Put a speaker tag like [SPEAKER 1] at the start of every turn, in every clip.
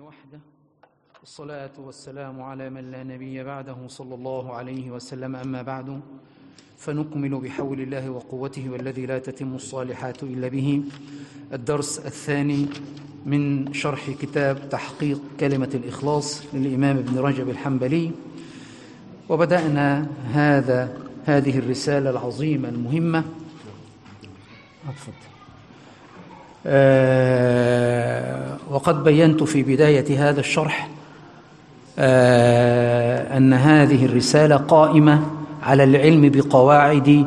[SPEAKER 1] وحده، والصلاة والسلام على من لا نبي بعده صلى الله عليه وسلم. أما بعد، فنكمل بحول الله وقوته والذي لا تتم الصالحات إلا به الدرس الثاني من شرح كتاب تحقيق كلمة الإخلاص للإمام ابن رجب الحنبلي. وبدأنا هذه الرسالة العظيمة المهمة وقد بينت في بداية هذا الشرح أن هذه الرسالة قائمة على العلم بقواعد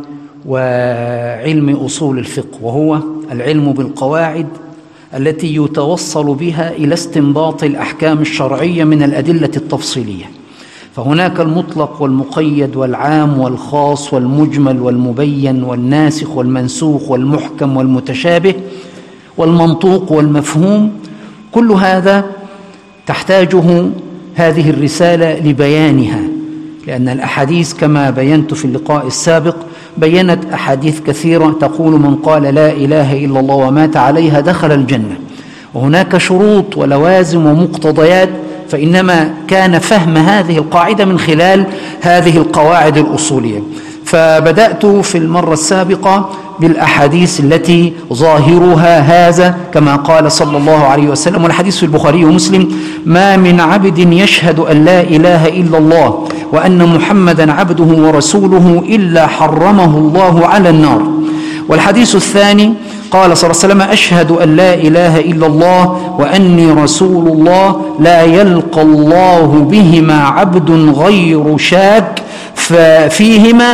[SPEAKER 1] وعلم أصول الفقه، وهو العلم بالقواعد التي يتوصل بها إلى استنباط الأحكام الشرعية من الأدلة التفصيلية. فهناك المطلق والمقيد والعام والخاص والمجمل والمبين والناسخ والمنسوخ والمحكم والمتشابه والمنطوق والمفهوم. كل هذا تحتاجه هذه الرسالة لبيانها، لأن الأحاديث كما بينت في اللقاء السابق بينت أحاديث كثيرة تقول من قال لا إله إلا الله ومات عليها دخل الجنة، وهناك شروط ولوازم ومقتضيات، فإنما كان فهم هذه القاعدة من خلال هذه القواعد الأصولية. فبدأت في المرة السابقة بالأحاديث التي ظاهرها هذا كما قال صلى الله عليه وسلم، والحديث في البخاري ومسلم: ما من عبد يشهد أن لا إله إلا الله وأن محمدا عبده ورسوله إلا حرمه الله على النار. والحديث الثاني قال صلى الله عليه وسلم: أشهد أن لا إله إلا الله وأني رسول الله لا يلقى الله بهما عبد غير شاك فيهما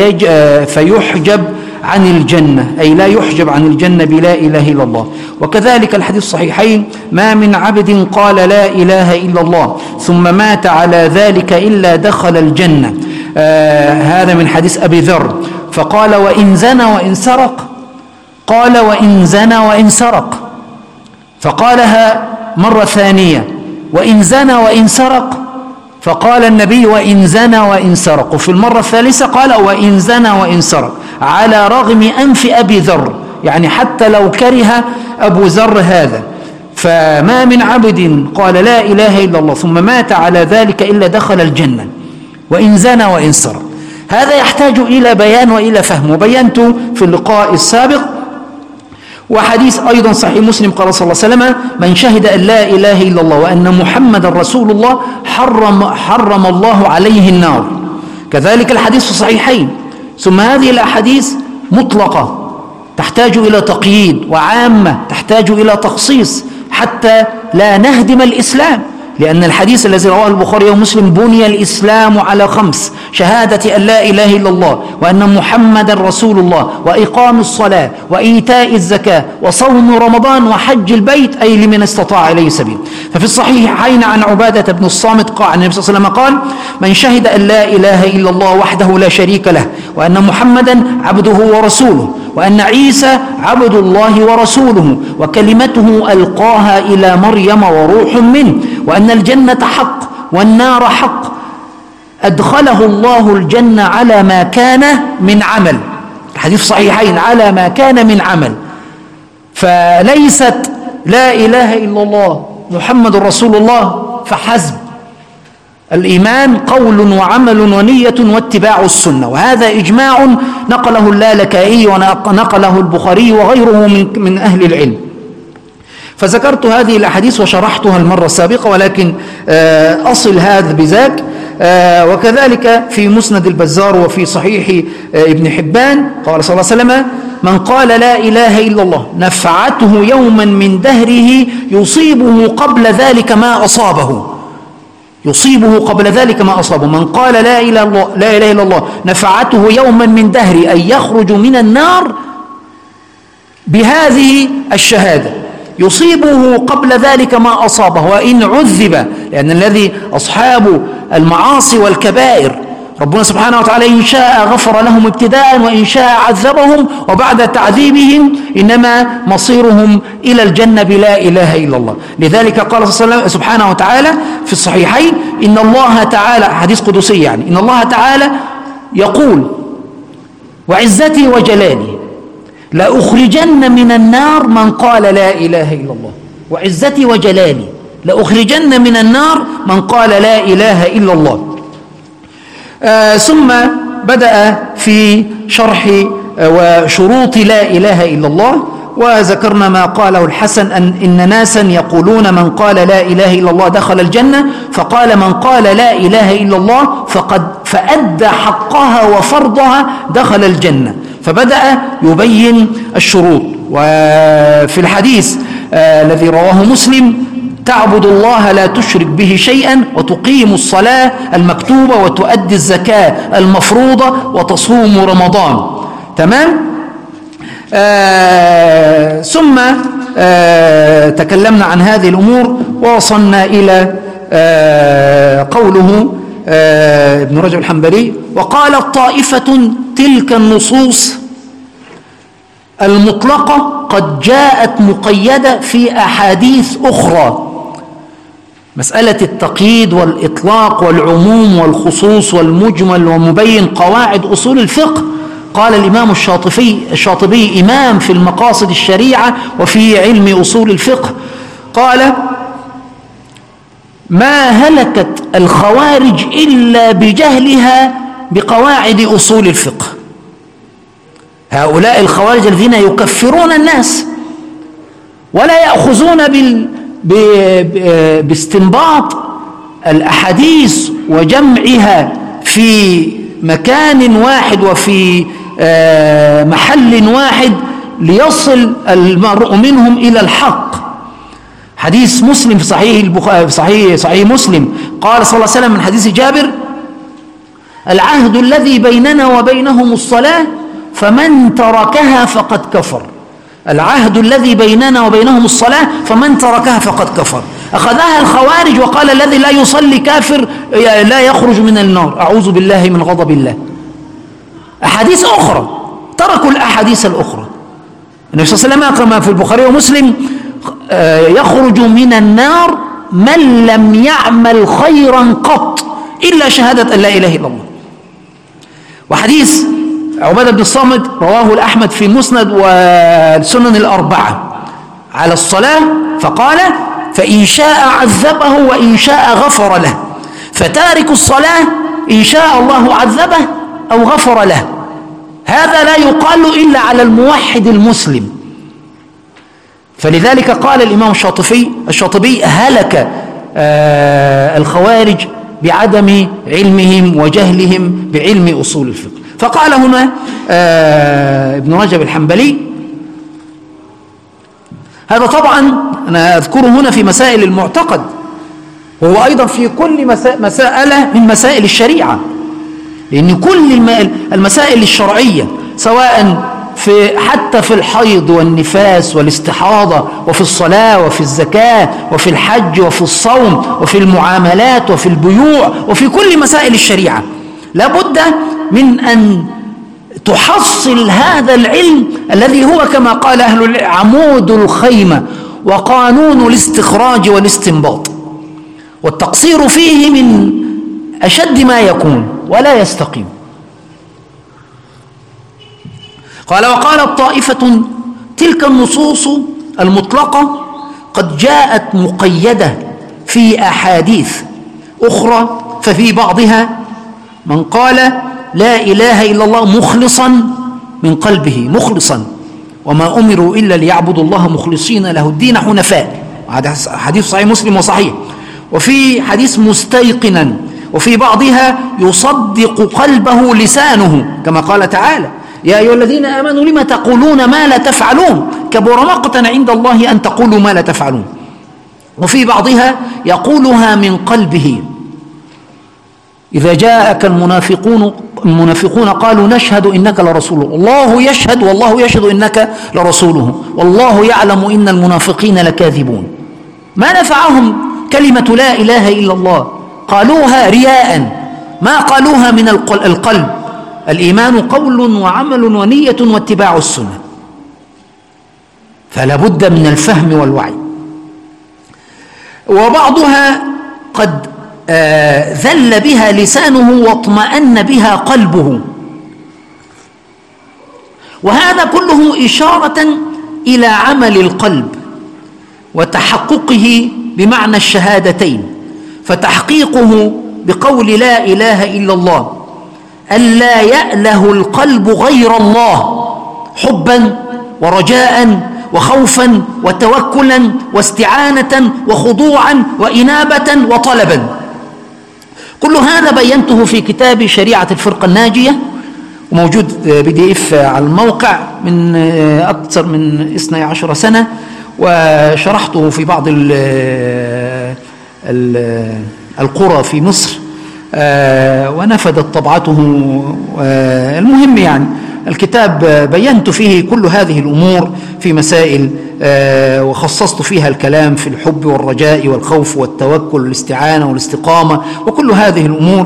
[SPEAKER 1] فيحجب عن الجنة، أي لا يحجب عن الجنة بلا إله إلا الله. وكذلك الحديث الصحيحين: ما من عبد قال لا إله إلا الله ثم مات على ذلك إلا دخل الجنة. هذا من حديث أبي ذر. فقال: وإن زنى وإن سرق، قال: وإن زنى وإن سرق، فقالها مرة ثانية: وإن زنى وإن سرق، فقال النبي: وإن زنى وإن سرق. وفي المرة الثالثة قال: وإن زنى وإن سرق، على رغم أنف أبي ذر، يعني حتى لو كره أبو ذر هذا. فما من عبد قال لا إله إلا الله ثم مات على ذلك إلا دخل الجنة، وإن زنى وإن سرق. هذا يحتاج إلى بيان وإلى فهم، وبينت في اللقاء السابق. وحديث أيضا صحيح مسلم قال صلى الله عليه وسلم: من شهد أن لا إله إلا الله وأن محمد رسول الله حرم الله عليه النار. كذلك الحديث في الصحيحين. ثم هذه الأحاديث مطلقة تحتاج إلى تقييد، وعامة تحتاج إلى تخصيص حتى لا نهدم الإسلام، لأن الحديث الذي رواه البخاري ومسلم: بني الإسلام على 5: شهادة أن لا إله إلا الله وأن محمدا رسول الله وإقام الصلاة وإيتاء الزكاة وصوم رمضان وحج البيت، أي لمن استطاع إليه سبيل. ففي الصحيحين عن عبادة بن الصامت قال النبي صلى الله عليه وسلم قال: من شهد أن لا إله إلا الله وحده لا شريك له وأن محمدا عبده ورسوله وأن عيسى عبد الله ورسوله وكلمته ألقاها إلى مريم وروح منه وأن الجنة حق والنار حق، أدخله الله الجنة على ما كان من عمل. الحديث صحيحين: على ما كان من عمل. فليست لا إله إلا الله محمد رسول الله فحسب. الإيمان قول وعمل ونية واتباع السنة، وهذا إجماع نقله اللالكائي ونقله البخاري وغيره من أهل العلم. فذكرت هذه الأحاديث وشرحتها المرة السابقة، ولكن أصل هذا بذاك. وكذلك في مسند البزار وفي صحيح ابن حبان قال صلى الله عليه وسلم: من قال لا إله إلا الله نفعته يوما من دهره يصيبه قبل ذلك ما أصابه. يصيبه قبل ذلك ما أصابه. من قال لا إله إلا الله نفعته يوما من دهره، أي يخرج من النار بهذه الشهادة، يصيبه قبل ذلك ما أصابه وإن عذب، لأن الذي أصحاب المعاصي والكبائر ربنا سبحانه وتعالى إن شاء غفر لهم ابتداء وإن شاء عذبهم، وبعد تعذيبهم إنما مصيرهم إلى الجنة بلا إله إلا الله. لذلك قال سبحانه وتعالى في الصحيحين: إن الله تعالى، حديث قدسي يعني، إن الله تعالى يقول: وعزتي وجلالي لأخرجن من النار من قال لا إله إلا الله. وعزتي وجلالي، لأخرجن من النار من قال لا إله إلا الله. ثم بدأ في شرح وشروط لا إله إلا الله، وذكرنا ما قاله الحسن إن ناسا يقولون من قال لا إله إلا الله دخل الجنة، فقال من قال لا إله إلا الله فأدى حقها وفرضها دخل الجنة. فبدأ يبين الشروط. وفي الحديث الذي رواه مسلم: تعبد الله لا تشرك به شيئا، وتقيم الصلاة المكتوبة، وتؤدي الزكاة المفروضة، وتصوم رمضان. تمام؟ ثم تكلمنا عن هذه الأمور، ووصلنا إلى قوله ابن رجب الحنبلي: وقالت طائفة تلك النصوص المطلقة قد جاءت مقيدة في أحاديث أخرى. مسألة التقييد والإطلاق والعموم والخصوص والمجمل ومبين قواعد أصول الفقه، قال الإمام الشاطبي إمام في المقاصد الشريعة وفي علم أصول الفقه، قال: ما هلكت الخوارج إلا بجهلها بقواعد أصول الفقه. هؤلاء الخوارج الذين يكفرون الناس ولا يأخذون باستنباط الأحاديث وجمعها في مكان واحد وفي محل واحد ليصل المرء منهم إلى الحق. حديث مسلم في صحيح البخاري، صحيح مسلم، قال صلى الله عليه وسلم من حديث جابر: العهد الذي بيننا وبينهم الصلاة فمن تركها فقد كفر. العهد الذي بيننا وبينهم الصلاة فمن تركها فقد كفر. أخذها الخوارج وقال: الذي لا يصلي كافر لا يخرج من النار، أعوذ بالله من غضب الله. أحاديث أخرى، تركوا الأحاديث الأخرى. النبي صلى الله عليه وسلم كما في البخاري ومسلم: يخرج من النار من لم يعمل خيرا قط إلا شهادة أن لا إله إلا الله. وحديث عبادة بن الصامت رواه الأحمد في المسند والسنن الأربعة على الصلاة، فقال: فإن شاء عذبه وإن شاء غفر له، فتارك الصلاة إن شاء الله عذبه أو غفر له. هذا لا يقال إلا على الموحد المسلم. فلذلك قال الإمام الشاطبي: هلك الخوارج بعدم علمهم وجهلهم بعلم أصول الفقه. فقال هنا ابن رجب الحنبلي، هذا طبعا أنا أذكره هنا في مسائل المعتقد، وهو أيضا في كل مسألة من مسائل الشريعة، لأن كل المسائل الشرعية سواء حتى في الحيض والنفاس والاستحاضة وفي الصلاة وفي الزكاة وفي الحج وفي الصوم وفي المعاملات وفي البيوع وفي كل مسائل الشريعة لابد من أن تحصل هذا العلم الذي هو كما قال أهل العلم عمود الخيمة وقانون الاستخراج والاستنباط، والتقصير فيه من أشد ما يكون ولا يستقيم. قال: وقالت طائفة تلك النصوص المطلقة قد جاءت مقيدة في أحاديث أخرى، ففي بعضها من قال لا إله إلا الله مخلصا من قلبه، مخلصا، وما أمروا إلا ليعبدوا الله مخلصين له الدين حنفاء. هذا حديث صحيح مسلم وصحيح. وفي حديث مستيقنا، وفي بعضها يصدق قلبه لسانه كما قال تعالى: يا أيها الذين آمنوا لما تقولون ما لا تفعلون كبر مقتا عند الله أن تقولوا ما لا تفعلون. وفي بعضها يقولها من قلبه: إذا جاءك المنافقون قالوا نشهد إنك لرسول الله يشهد والله يشهد إنك لرسوله والله يعلم إن المنافقين لكاذبون. ما نفعهم كلمة لا إله إلا الله، قالوها رياء، ما قالوها من القلب. الإيمان قول وعمل ونية واتباع السنة. فلا بد من الفهم والوعي. وبعضها قد ذل بها لسانه واطمأن بها قلبه، وهذا كله إشارة إلى عمل القلب وتحققه بمعنى الشهادتين، فتحقيقه بقول لا إله إلا الله ألا يأله القلب غير الله حبا ورجاء وخوفا وتوكلا واستعانة وخضوعا وإنابة وطلبا. كل هذا بينته في كتاب شريعة الفرقة الناجية، وموجود PDF على الموقع من أكثر من 12 سنة، وشرحته في بعض القرى في مصر ونفذت طبعته. المهم يعني الكتاب بينت فيه كل هذه الأمور في مسائل، وخصصت فيها الكلام في الحب والرجاء والخوف والتوكل والاستعانة والاستقامة وكل هذه الأمور.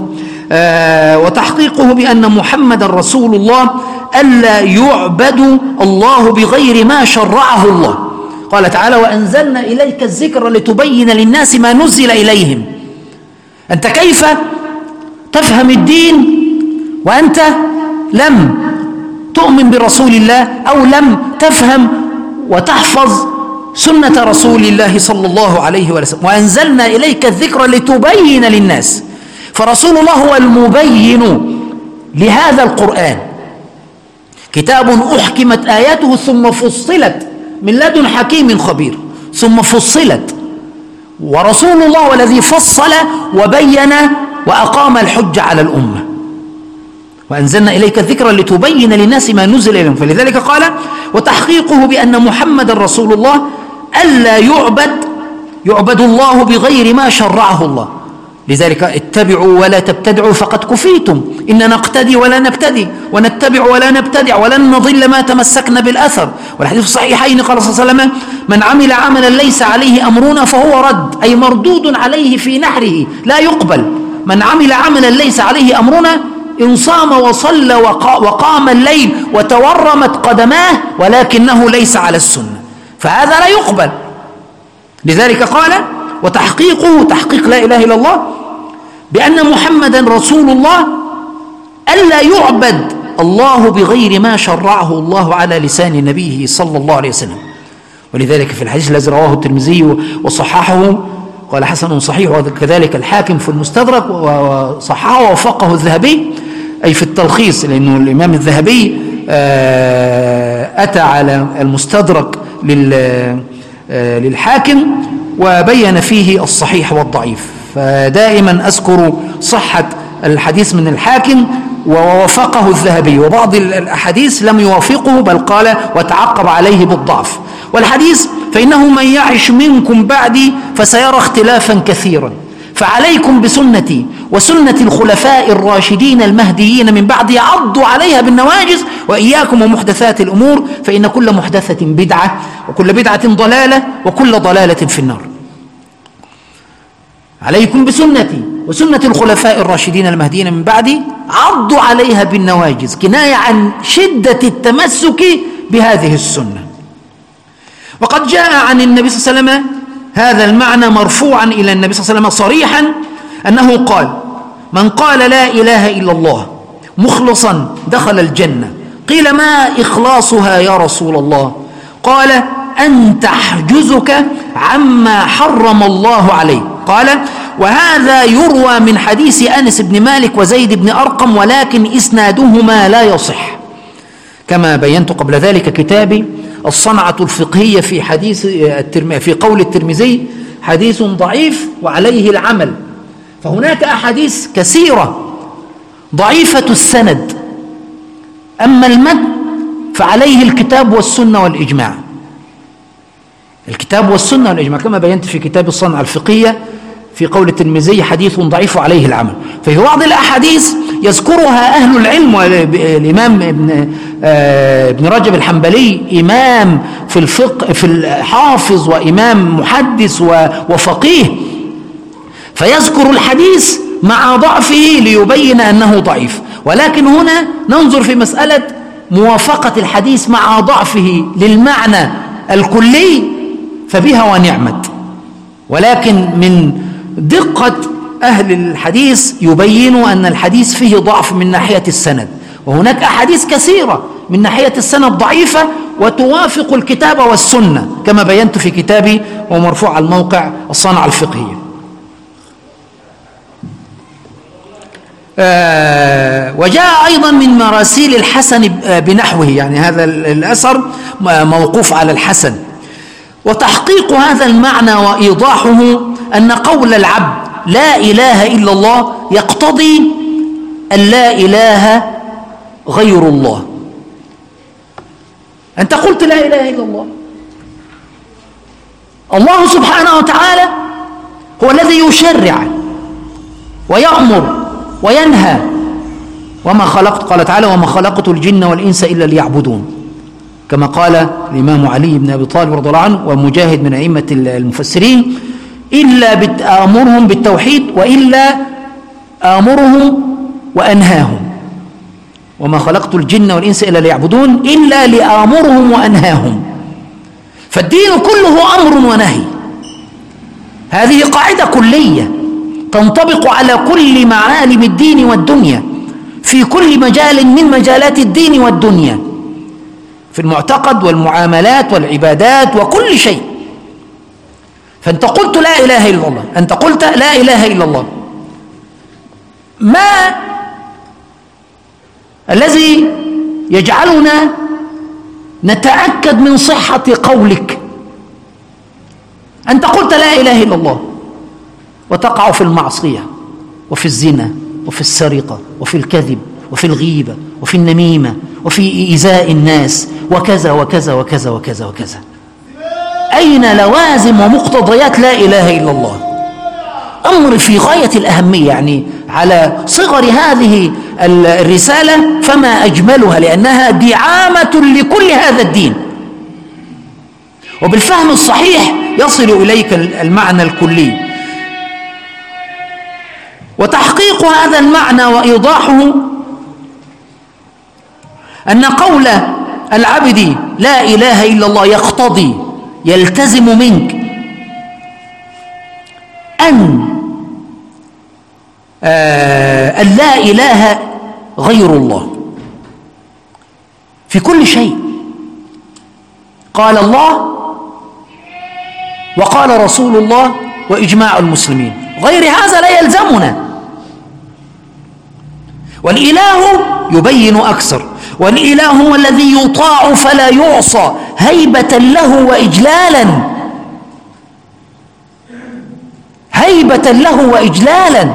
[SPEAKER 1] وتحقيقه بأن محمد رسول الله ألا يعبد الله بغير ما شرعه الله. قال تعالى: وأنزلنا إليك الذكر لتبين للناس ما نزل إليهم. أنت كيف تفهم الدين وأنت لم تؤمن برسول الله أو لم تفهم وتحفظ سنة رسول الله صلى الله عليه وسلم؟ وأنزلنا إليك الذكر لتبين للناس، فرسول الله هو المبين لهذا القرآن، كتاب أحكمت آياته ثم فصلت من لدن حكيم خبير، ثم فصلت. ورسول الله الذي فصل وبين وأقام الحج على الأمة. وأنزلنا إليك الذكر لتبين للناس ما نزل إليهم. فلذلك قال: وتحقيقه بأن محمد رسول الله ألا يعبد الله بغير ما شرعه الله. لذلك اتبعوا ولا تبتدعوا فقد كفيتم، إن نقتدي ولا نبتدي ونتبع ولا نبتدع ولن نضل ما تمسكنا بالأثر. والحديث الصحيحين قال صلى الله عليه وسلم: من عمل عملا ليس عليه أمرنا فهو رد، أي مردود عليه في نحره لا يقبل. من عمل عملا ليس عليه أمرنا إن صام وصلى وقام الليل وتورمت قدماه ولكنه ليس على السنة فهذا لا يقبل. لذلك قال: وتحقيقه تحقيق لا إله إلا الله بأن محمدا رسول الله ألا يعبد الله بغير ما شرعه الله على لسان نبيه صلى الله عليه وسلم. ولذلك في الحديث الذي رواه الترمذي وصححه قال حسن صحيح، وكذلك الحاكم في المستدرك وصححه ووافقه الذهبي، أي في التلخيص، لأنه الإمام الذهبي أتى على المستدرك للحاكم وبين فيه الصحيح والضعيف. فدائما أذكر صحة الحديث من الحاكم ووافقه الذهبي، وبعض الأحاديث لم يوافقه بل قال وتعقب عليه بالضعف. والحديث: فإنه من يعش منكم بعدي فسيرى اختلافا كثيرا، فعليكم بسنتي وسنة الخلفاء الراشدين المهديين من بعدي عضوا عليها بالنواجذ، وإياكم ومحدثات الأمور فإن كل محدثة بدعة وكل بدعة ضلالة وكل ضلالة في النار. عليكم بسنتي وسنة الخلفاء الراشدين المهديين من بعدي عضوا عليها بالنواجذ، كناية عن شدة التمسك بهذه السنة. وقد جاء عن النبي صلى الله عليه وسلم هذا المعنى مرفوعا إلى النبي صلى الله عليه وسلم صريحا أنه قال: من قال لا إله إلا الله مخلصا دخل الجنة. قيل: ما إخلاصها يا رسول الله؟ قال: أن تحجزك عما حرم الله عليه. قال: وهذا يروى من حديث أنس بن مالك وزيد بن أرقم، ولكن إسنادهما لا يصح. كما بينت قبل ذلك كتابي الصنعة الفقهية في حديث في قول الترمذي حديث ضعيف وعليه العمل. فهناك أحاديث كثيرة ضعيفة السند، أما المتن فعليه الكتاب والسنة والإجماع. الكتاب والسنة والإجماع كما بينت في كتاب الصنعة الفقهية في قول الترمذي حديث ضعيف وعليه العمل. ففي بعض الأحاديث يذكرها أهل العلم، والإمام ابن رجب الحنبلي إمام في الفقه، في الحافظ وإمام محدث وفقيه، فيذكر الحديث مع ضعفه ليبين أنه ضعيف. ولكن هنا ننظر في مسألة موافقة الحديث مع ضعفه للمعنى الكلي فبها ونعمت. ولكن من دقة أهل الحديث يبينوا أن الحديث فيه ضعف من ناحية السند، وهناك أحاديث كثيرة من ناحية السند ضعيفة وتوافق الكتاب والسنة كما بينت في كتابي ومرفوع على الموقع الصنعة الفقهية. وجاء أيضا من مراسيل الحسن بنحوه، يعني هذا الأثر موقوف على الحسن. وتحقيق هذا المعنى وإيضاحه أن قول العبد لا إله إلا الله يقتضي أن لا إله غير الله. أنت قلت لا إله إلا الله، الله سبحانه وتعالى هو الذي يشرع ويأمر وينهى. وما خلقت، قال تعالى وما خلقت الجن والإنس إلا ليعبدون، كما قال الإمام علي بن أبي طالب رضي الله عنه ومجاهد من أئمة المفسرين: إلا آمرهم بالتوحيد وإلا آمرهم وأنهاهم. وما خلقت الجن والإنس إلا ليعبدون إلا لآمرهم وأنهاهم. فالدين كله أمر ونهي، هذه قاعدة كلية تنطبق على كل معالم الدين والدنيا في كل مجال من مجالات الدين والدنيا، في المعتقد والمعاملات والعبادات وكل شيء. فأنت قلت لا إله إلا الله، أنت قلت لا إله إلا الله، ما الذي يجعلنا نتأكد من صحة قولك؟ أنت قلت لا إله إلا الله وتقع في المعصية وفي الزنا وفي السرقة وفي الكذب وفي الغيبة وفي النميمة وفي إيذاء الناس وكذا وكذا وكذا وكذا وكذا. أين لوازم ومقتضيات لا إله إلا الله؟ أمر في غاية الأهمية، يعني على صغر هذه الرسالة فما أجملها، لأنها دعامة لكل هذا الدين، وبالفهم الصحيح يصل إليك المعنى الكلي. وتحقيق هذا المعنى وإيضاحه أن قول العبد لا إله إلا الله يقتضي، يلتزم منك أن لا إله غير الله في كل شيء. قال الله وقال رسول الله وإجماع المسلمين، غير هذا لا يلزمنا. والإله يبين أكثر، والإله هو الذي يطاع فلا يعصى هيبة له وإجلالا، هيبة له وإجلالا،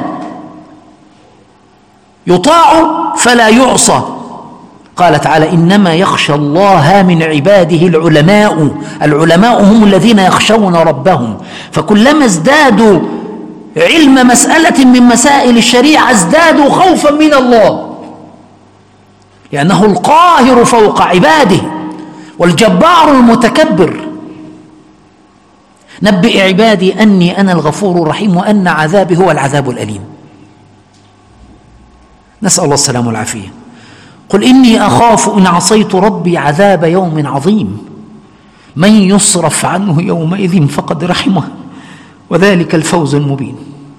[SPEAKER 1] يطاع فلا يعصى. قال تعالى إنما يخشى الله من عباده العلماء، العلماء هم الذين يخشون ربهم. فكلما ازدادوا علم مسألة من مسائل الشريعة ازدادوا خوفا من الله، لأنه القاهر فوق عباده والجبار المتكبر. نبئ عبادي أني أنا الغفور الرحيم وأن عذابي هو العذاب الأليم. نسأل الله السلامة والعافية. قل إني أخاف إن عصيت ربي عذاب يوم عظيم من يصرف عنه يومئذ فقد رحمه وذلك الفوز المبين.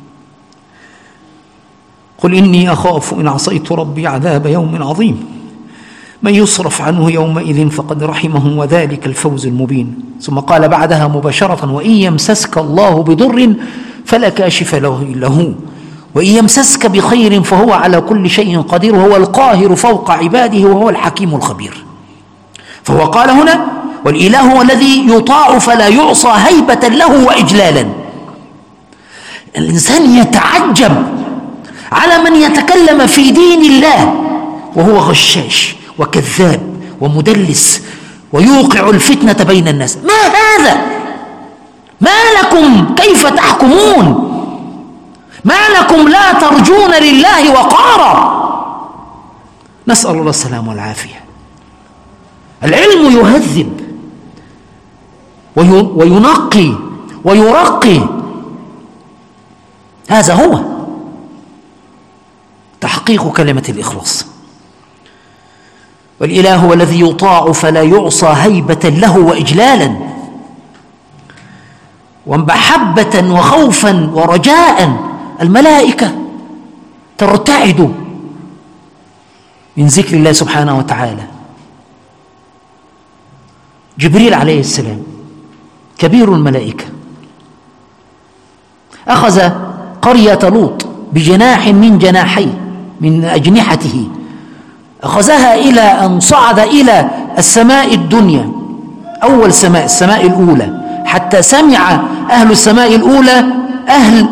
[SPEAKER 1] قل إني أخاف إن عصيت ربي عذاب يوم عظيم من يصرف عنه يومئذ فقد رحمه وذلك الفوز المبين. ثم قال بعدها مباشرة وإن يمسسك الله بضر فلا كاشف له إلا هو وإن يمسسك بخير فهو على كل شيء قدير وهو القاهر فوق عباده وهو الحكيم الخبير. فهو قال هنا والإله هو الذي يطاع فلا يعصى هيبة له وإجلالا. الإنسان يتعجب على من يتكلم في دين الله وهو غشاش وكذاب ومدلس ويوقع الفتنة بين الناس. ما هذا؟ ما لكم كيف تحكمون؟ ما لكم لا ترجون لله وقارا؟ نسأل الله السلامة والعافية. العلم يهذب وينقي ويرقي، هذا هو تحقيق كلمة الإخلاص. والإله هو الذي يطاع فلا يعصى هيبة له وإجلالا ومحبة وخوفا ورجاء. الملائكة ترتعد من ذكر الله سبحانه وتعالى جبريل عليه السلام كبير الملائكة أخذ قرية لوط بجناح من أجنحته، أخذها إلى أن صعد إلى السماء الدنيا، أول سماء، السماء الأولى، حتى سمع أهل السماء الأولى أهل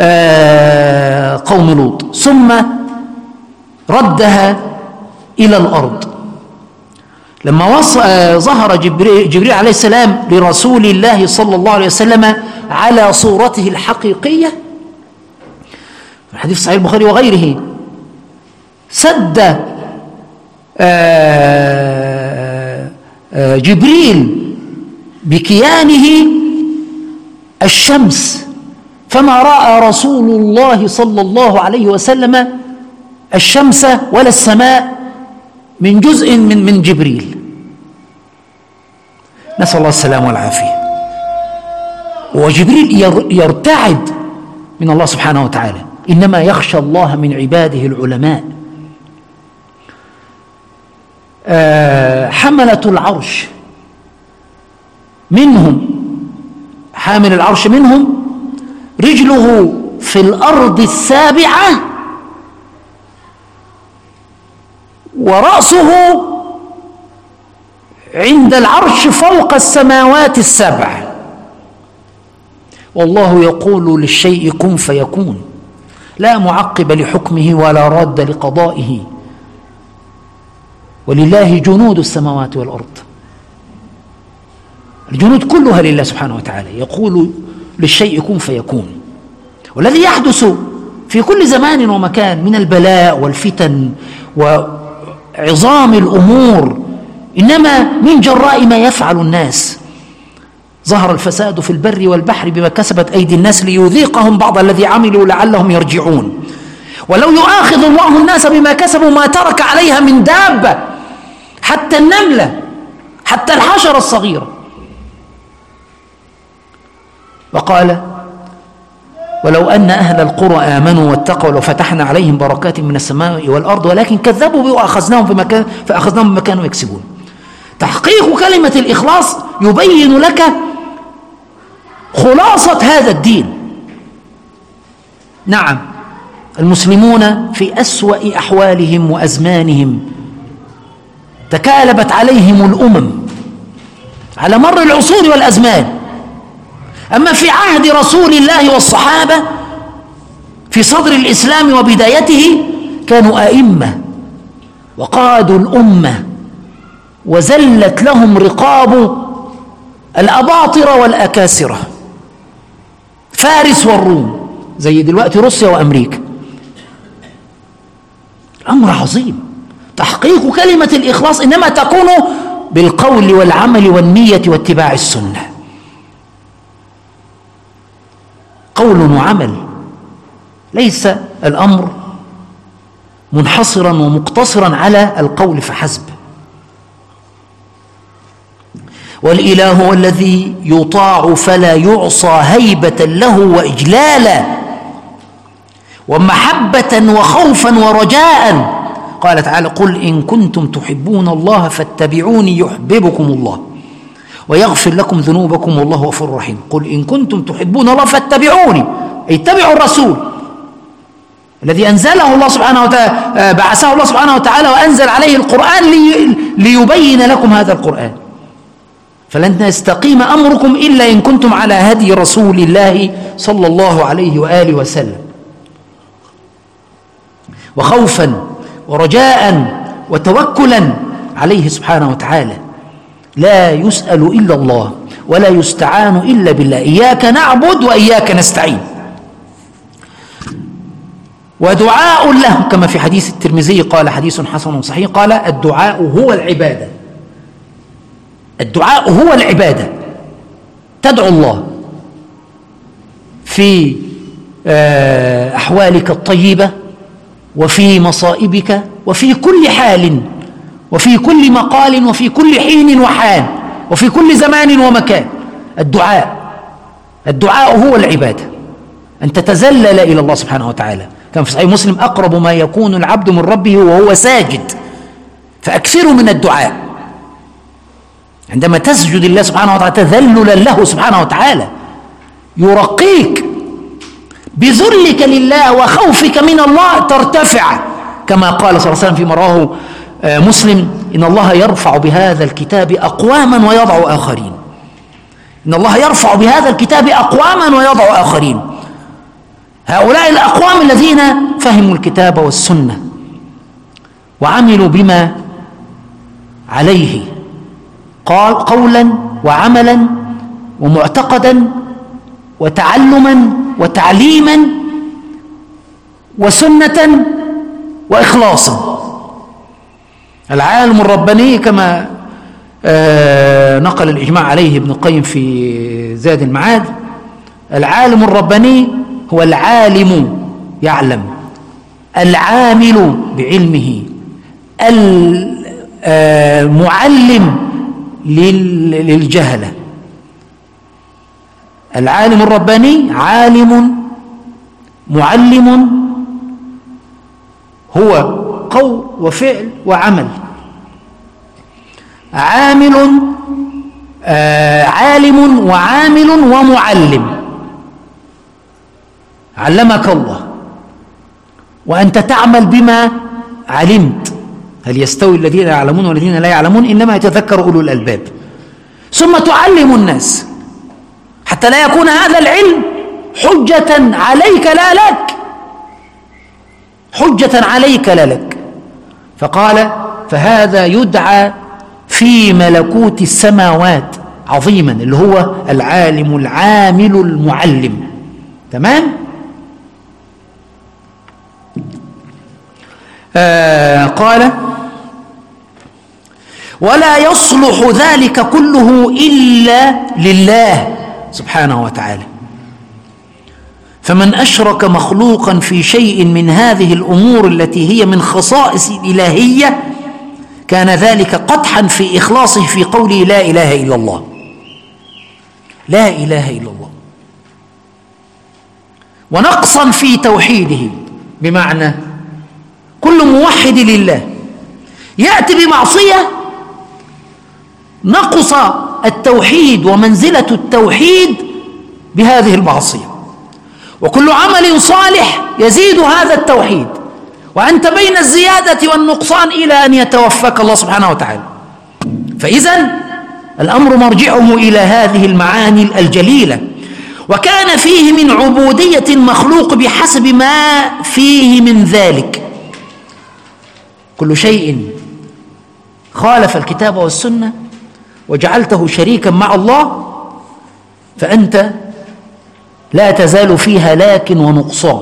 [SPEAKER 1] قوم لوط، ثم ردها إلى الأرض. لما ظهر جبريل عليه السلام لرسول الله صلى الله عليه وسلم على صورته الحقيقية في الحديث صحيح البخاري وغيره، سد جبريل بكيانه الشمس، فما رأى رسول الله صلى الله عليه وسلم الشمس ولا السماء من جزء من جبريل. نسأل الله السلامة والعافية. وجبريل يرتعد من الله سبحانه وتعالى، إنما يخشى الله من عباده العلماء. حملة العرش منهم، حامل العرش منهم رجله في الأرض السابعة ورأسه عند العرش فوق السماوات السبع، والله يقول للشيء كن فيكون، لا معقب لحكمه ولا راد لقضائه، ولله جنود السماوات والأرض. الجنود كلها لله سبحانه وتعالى، يقول للشيء كن فيكون. والذي يحدث في كل زمان ومكان من البلاء والفتن وعظام الأمور إنما من جراء ما يفعل الناس. ظهر الفساد في البر والبحر بما كسبت أيدي الناس ليذيقهم بعض الذي عملوا لعلهم يرجعون. ولو يؤاخذ الله الناس بما كسبوا ما ترك عليها من دابة، حتى النملة، حتى الحشرة الصغيرة. وقال ولو أن أهل القرى آمنوا واتقوا لفتحنا عليهم بركات من السماء والأرض ولكن كذبوا وأخذناهم بما كانوا يكسبون. تحقيق كلمة الإخلاص يبين لك خلاصة هذا الدين. نعم، المسلمون في أسوأ أحوالهم وأزمانهم تكالبت عليهم الأمم على مر العصور والأزمان، أما في عهد رسول الله والصحابة في صدر الإسلام وبدايته كانوا أئمة وقادوا الأمة، وزلت لهم رقاب الأباطرة والأكاسرة، فارس والروم، زي دلوقتي روسيا وأمريكا. الأمر عظيم. تحقيق كلمة الإخلاص إنما تكون بالقول والعمل والنية واتباع السنة، قول وعمل، ليس الأمر منحصرا ومقتصرا على القول فحسب. والإله هو الذي يطاع فلا يعصى هيبة له وإجلالا ومحبة وخوفا ورجاء. قال تعالى قل إن كنتم تحبون الله فاتبعوني يحببكم الله ويغفر لكم ذنوبكم والله غفور رحيم. قل إن كنتم تحبون الله فاتبعوني، أي اتبعوا الرسول الذي أنزله الله سبحانه وتعالى، بعثه الله سبحانه وتعالى وأنزل عليه القرآن ليبين لكم هذا القرآن. فلن يستقيم أمركم إلا إن كنتم على هدي رسول الله صلى الله عليه وآله وسلم. وخوفا ورجاء وتوكلا عليه سبحانه وتعالى، لا يسأل إلا الله ولا يستعان إلا بالله، إياك نعبد وإياك نستعين. ودعاء له كما في حديث الترمذي قال حديث حسن صحيح، قال الدعاء هو العبادة. الدعاء هو العبادة، تدعو الله في أحوالك الطيبة وفي مصائبك وفي كل حال وفي كل مقال وفي كل حين وحال وفي كل زمان ومكان. الدعاء هو العبادة، أن تتذلل إلى الله سبحانه وتعالى. كان في صحيح مسلم أقرب ما يكون العبد من ربه وهو ساجد، فأكثروا من الدعاء. عندما تسجد لله سبحانه وتعالى تذللا له سبحانه وتعالى يرقيك بذلك لله وخوفك من الله ترتفع، كما قال صلى الله عليه وسلم فيما رواه مسلم: إن الله يرفع بهذا الكتاب أقواما ويضع آخرين. إن الله يرفع بهذا الكتاب أقواما ويضع آخرين. هؤلاء الأقوام الذين فهموا الكتاب والسنة وعملوا بما عليه قولا وعملا ومعتقدا وتعلما وتعليما وسنة وإخلاصا. العالم الرباني كما نقل الإجماع عليه ابن القيم في زاد المعاد: العالم الرباني هو العالم يعلم، العامل بعلمه، المعلم للجهلة. العالم الرباني عالم معلم، هو قول وفعل وعمل. عالم وعامل ومعلم. علمك الله وأنت تعمل بما علمت. هل يستوي الذين يعلمون والذين لا يعلمون؟ إنما يتذكر أولو الألباب. ثم تعلم الناس حتى لا يكون هذا العلم حجة عليك لا لك، حجة عليك لا لك. فقال: فهذا يدعى في ملكوت السماوات عظيما، اللي هو العالم العامل المعلم. تمام؟ قال: ولا يصلح ذلك كله إلا لله سبحانه وتعالى. فمن أشرك مخلوقا في شيء من هذه الأمور التي هي من خصائص الإلهية كان ذلك قدحا في إخلاصه في قوله لا إله إلا الله. لا إله إلا الله، ونقصا في توحيده، بمعنى كل موحد لله يأتي بمعصية نقص التوحيد ومنزلة التوحيد بهذه المعصية، وكل عمل صالح يزيد هذا التوحيد، وأنت بين الزيادة والنقصان إلى أن يتوفاك الله سبحانه وتعالى. فإذن الأمر مرجعه إلى هذه المعاني الجليلة. وكان فيه من عبودية المخلوق بحسب ما فيه من ذلك. كل شيء خالف الكتاب والسنة وجعلته شريكا مع الله فأنت لا تزال فيها لكن ونقصان.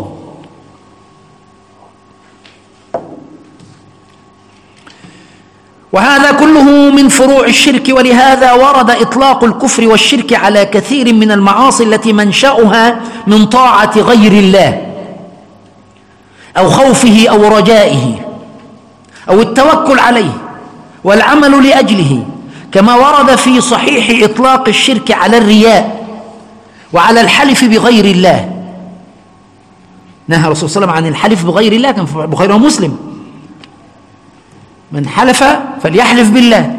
[SPEAKER 1] وهذا كله من فروع الشرك، ولهذا ورد إطلاق الكفر والشرك على كثير من المعاصي التي منشأها من طاعة غير الله أو خوفه أو رجائه أو التوكل عليه والعمل لأجله، كما ورد في صحيح إطلاق الشرك على الرياء وعلى الحلف بغير الله. نهى الرسول صلى الله عليه وسلم عن الحلف بغير الله، كان في البخاري ومسلم: من حلف فليحلف بالله.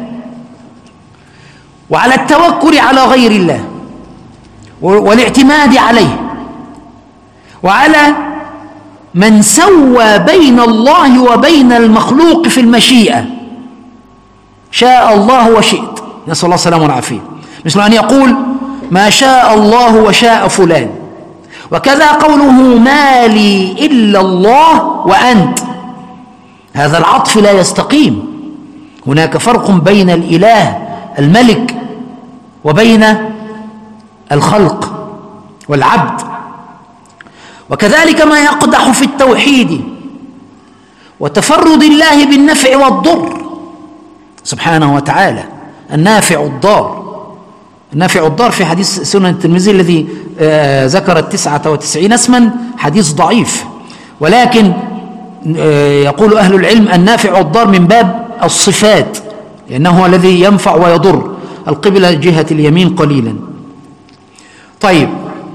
[SPEAKER 1] وعلى التوكل على غير الله والاعتماد عليه، وعلى من سوى بين الله وبين المخلوق في المشيئة، شاء الله وشئت، نسأل الله السلامة والعافية، مثل أن يقول ما شاء الله وشاء فلان. وكذا قوله ما لي إلا الله وأنت، هذا العطف لا يستقيم. هناك فرق بين الإله الملك وبين الخلق والعبد. وكذلك ما يقدح في التوحيد وتفرد الله بالنفع والضر سبحانه وتعالى، النافع الضار في حديث سنن الترمذي الذي ذكر 99 اسما، حديث ضعيف، ولكن يقول أهل العلم النافع الضار من باب الصفات، لأنه هو الذي ينفع ويضر. القبلة جهة اليمين قليلا. طيب،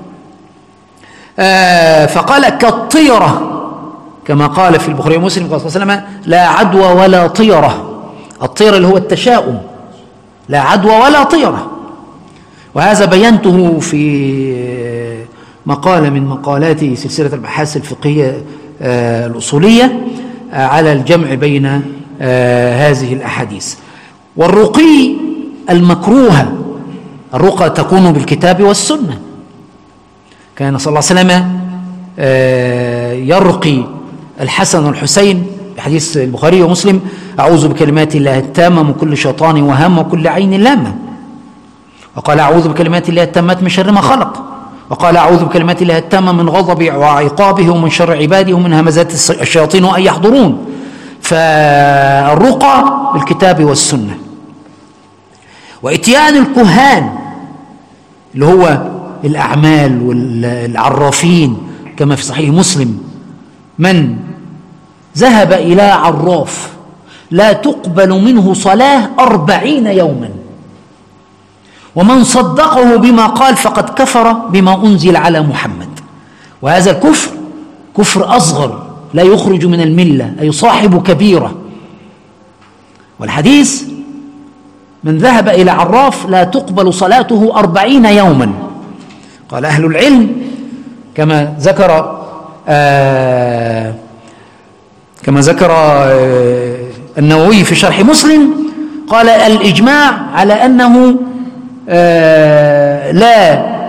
[SPEAKER 1] فقال كالطيرة، كما قال في البخاري ومسلم قال صلى الله عليه وسلم لا عدوى ولا طيرة. الطيرة اللي هو التشاؤم، لا عدوى ولا طيرة. وهذا بينته في مقالة من مقالات سلسلة الأبحاث الفقهية الأصولية على الجمع بين هذه الأحاديث. والرقي المكروهة، الرقى تكون بالكتاب والسنة. كان صلى الله عليه وسلم يرقي الحسن والحسين بحديث البخاري ومسلم: أعوذ بكلمات الله التامة من كل شيطان وهم وكل عين لامة. وقال: أعوذ بكلمات الله التامات من شر ما خلق. وقال: أعوذ بكلمات الله التامة من غضبه وعقابه ومن شر عباده ومن همزات الشياطين وأن يحضرون. فالرقى بالكتاب والسنة. وإتيان الكهان اللي هو الأعمال والعرافين، كما في صحيح مسلم: من ذهب إلى عراف لا تقبل منه صلاة 40 يوما، ومن صدقه بما قال فقد كفر بما أنزل على محمد. وهذا الكفر كفر أصغر لا يخرج من الملة، أي صاحب كبيرة. والحديث: من ذهب إلى عراف لا تقبل صلاته 40 يوما. قال أهل العلم كما ذكر النووي في شرح مسلم، قال: الإجماع على أنه لا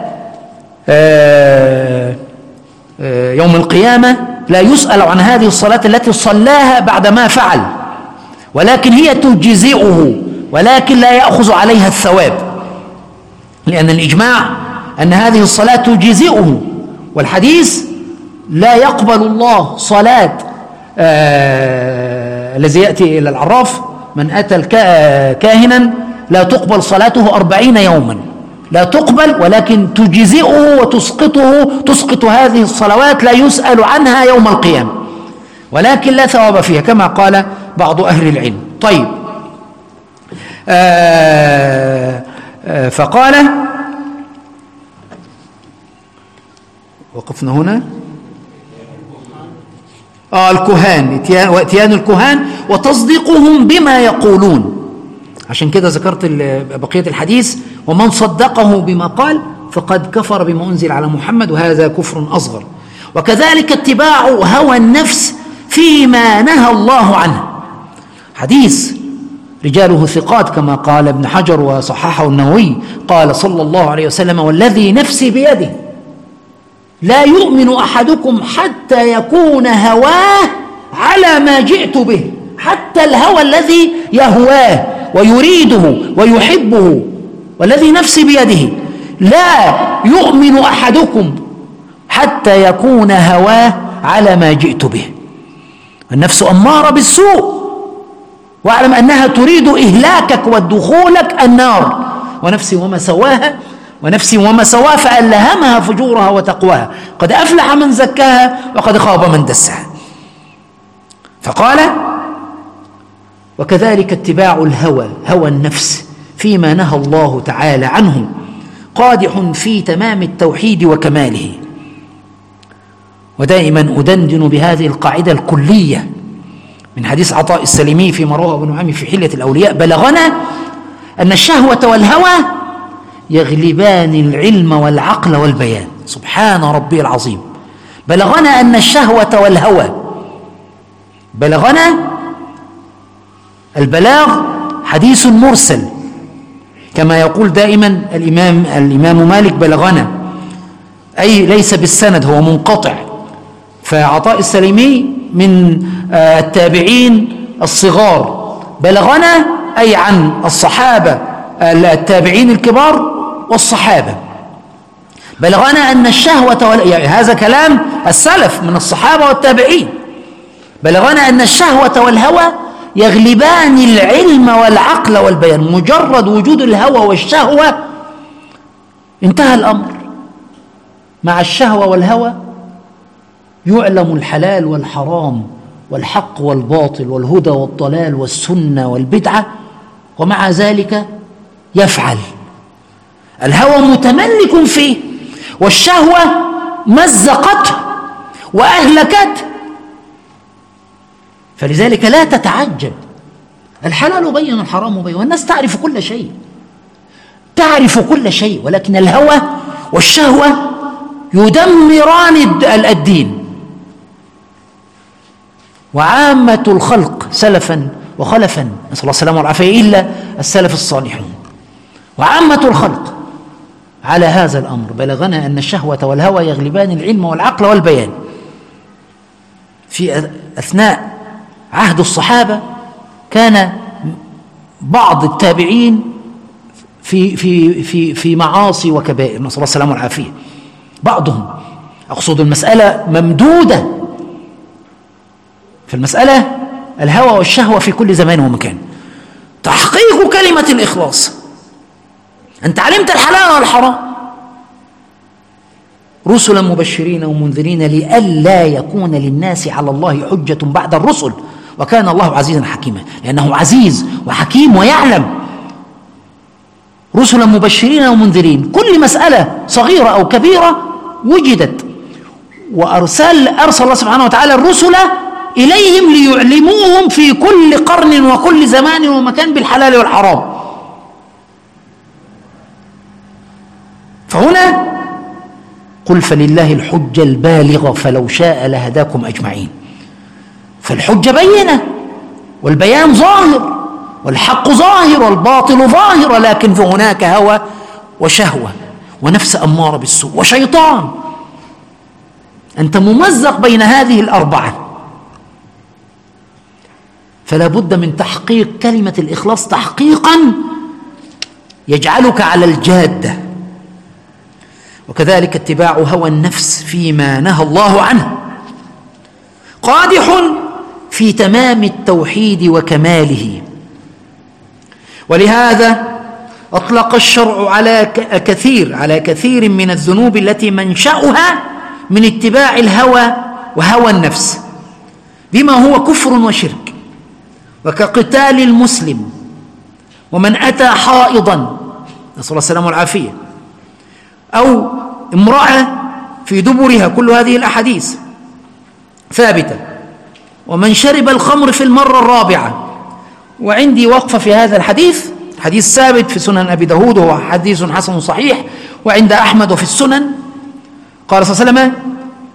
[SPEAKER 1] يوم القيامة لا يسأل عن هذه الصلاة التي صلاها بعد ما فعل، ولكن هي تجزئه، ولكن لا يأخذ عليها الثواب، لأن الإجماع أن هذه الصلاة تجزئه. والحديث: لا يقبل الله صلاة الذي يأتي إلى العراف، من أتى كاهنا لا تقبل صلاته 40 يوما، لا تقبل، ولكن تجزئه وتسقطه، تسقط هذه الصلوات، لا يسأل عنها يوم القيامة، ولكن لا ثواب فيها، كما قال بعض أهل العلم. طيب، فقال: وقفنا هنا. الكهان، واتيان الكهان وتصديقهم بما يقولون. عشان كده ذكرت بقية الحديث: ومن صدقه بما قال فقد كفر بما أنزل على محمد، وهذا كفر أصغر. وكذلك اتباع هوى النفس فيما نهى الله عنه. حديث رجاله ثقات كما قال ابن حجر وصححه النووي، قال صلى الله عليه وسلم: والذي نفسي بيده لا يؤمن أحدكم حتى يكون هواه على ما جئت به. حتى الهوى الذي يهواه ويريده ويحبه، والذي نفسي بيده، لا يؤمن أحدكم حتى يكون هواه على ما جئت به. النفس أمارة بالسوء، واعلم أنها تريد إهلاكك ودخولك النار. ونفسي وما سواها، ونفسي وما سواها فألهمها فجورها وتقواها، قد أفلح من زكاها وقد خاب من دساها. فقال: وكذلك اتباع الهوى، هوى النفس، فيما نهى الله تعالى عنه، قادح في تمام التوحيد وكماله. ودائما أدندن بهذه القاعدة الكلية من حديث عطاء السلمي فيما رواه ابن عمي في حلية الأولياء: بلغنا أن الشهوة والهوى يغلبان العلم والعقل والبيان. سبحان ربي العظيم. بلغنا أن الشهوة والهوى، بلغنا، البلاغ حديث مرسل، كما يقول دائما الإمام مالك: بلغنا، أي ليس بالسند، هو منقطع. فعطاء السلمي من التابعين الصغار، بلغنا أي عن الصحابة التابعين الكبار والصحابة. بلغنا أن الشهوة يعني هذا كلام السلف من الصحابة والتابعين. بلغنا أن الشهوة والهوى يغلبان العلم والعقل والبيان. مجرد وجود الهوى والشهوة انتهى الأمر. مع الشهوة والهوى يعلم الحلال والحرام والحق والباطل والهدى والضلال والسنة والبدعة، ومع ذلك يفعل. الهوى متملك فيه، والشهوة مزقته وأهلكته. فلذلك لا تتعجب، الحلال بين الحرام بين، والناس تعرف كل شيء. تعرف كل شيء، ولكن الهوى والشهوة يدمران الدين. وعامة الخلق سلفا وخلفا، نسأل الله السلامة والعافية، إلا السلف الصالحون، وعامة الخلق على هذا الأمر. بلغنا أن الشهوة والهوى يغلبان العلم والعقل والبيان. في أثناء عهد الصحابة كان بعض التابعين في معاصي وكبائر، نسأل الله السلامة والعافية، بعضهم، أقصد المسألة ممدودة، في المسألة الهوى والشهوة في كل زمان ومكان. تحقيق كلمة الإخلاص، أنت علمت الحلال والحرام، رسلا مبشرين ومنذرين لئلا يكون للناس على الله حجة بعد الرسل وكان الله عزيزا حكيما، لأنه عزيز وحكيم ويعلم. رسلا مبشرين ومنذرين، كل مسألة صغيرة أو كبيرة وجدت، وأرسل الله سبحانه وتعالى الرسل إليهم ليعلموهم في كل قرن وكل زمان ومكان بالحلال والحرام. فهنا قل فلله الحجة البالغة فلو شاء لهداكم أجمعين. فالحجة بينة، والبيان ظاهر، والحق ظاهر، والباطل ظاهر، لكن فهناك هوى وشهوة ونفس أمارة بالسوء وشيطان. أنت ممزق بين هذه الأربعة، فلا بد من تحقيق كلمة الإخلاص تحقيقا يجعلك على الجادة، وكذلك اتباع هوى النفس فيما نهى الله عنه قادح في تمام التوحيد وكماله. ولهذا أطلق الشرع على كثير من الذنوب التي منشأها من اتباع الهوى وهوى النفس، بما هو كفر وشرك، وكقتال المسلم ومن أتى حائضا، نسأل الله السلامة والعافية، أو امرأة في دبرها، كل هذه الأحاديث ثابتة، ومن شرب الخمر في المرة الرابعة. وعندي وقفة في هذا الحديث، حديث ثابت في سنن أبي داود، وهو حديث حسن صحيح، وعند أحمد وفي السنن، قال صلى الله عليه وسلم: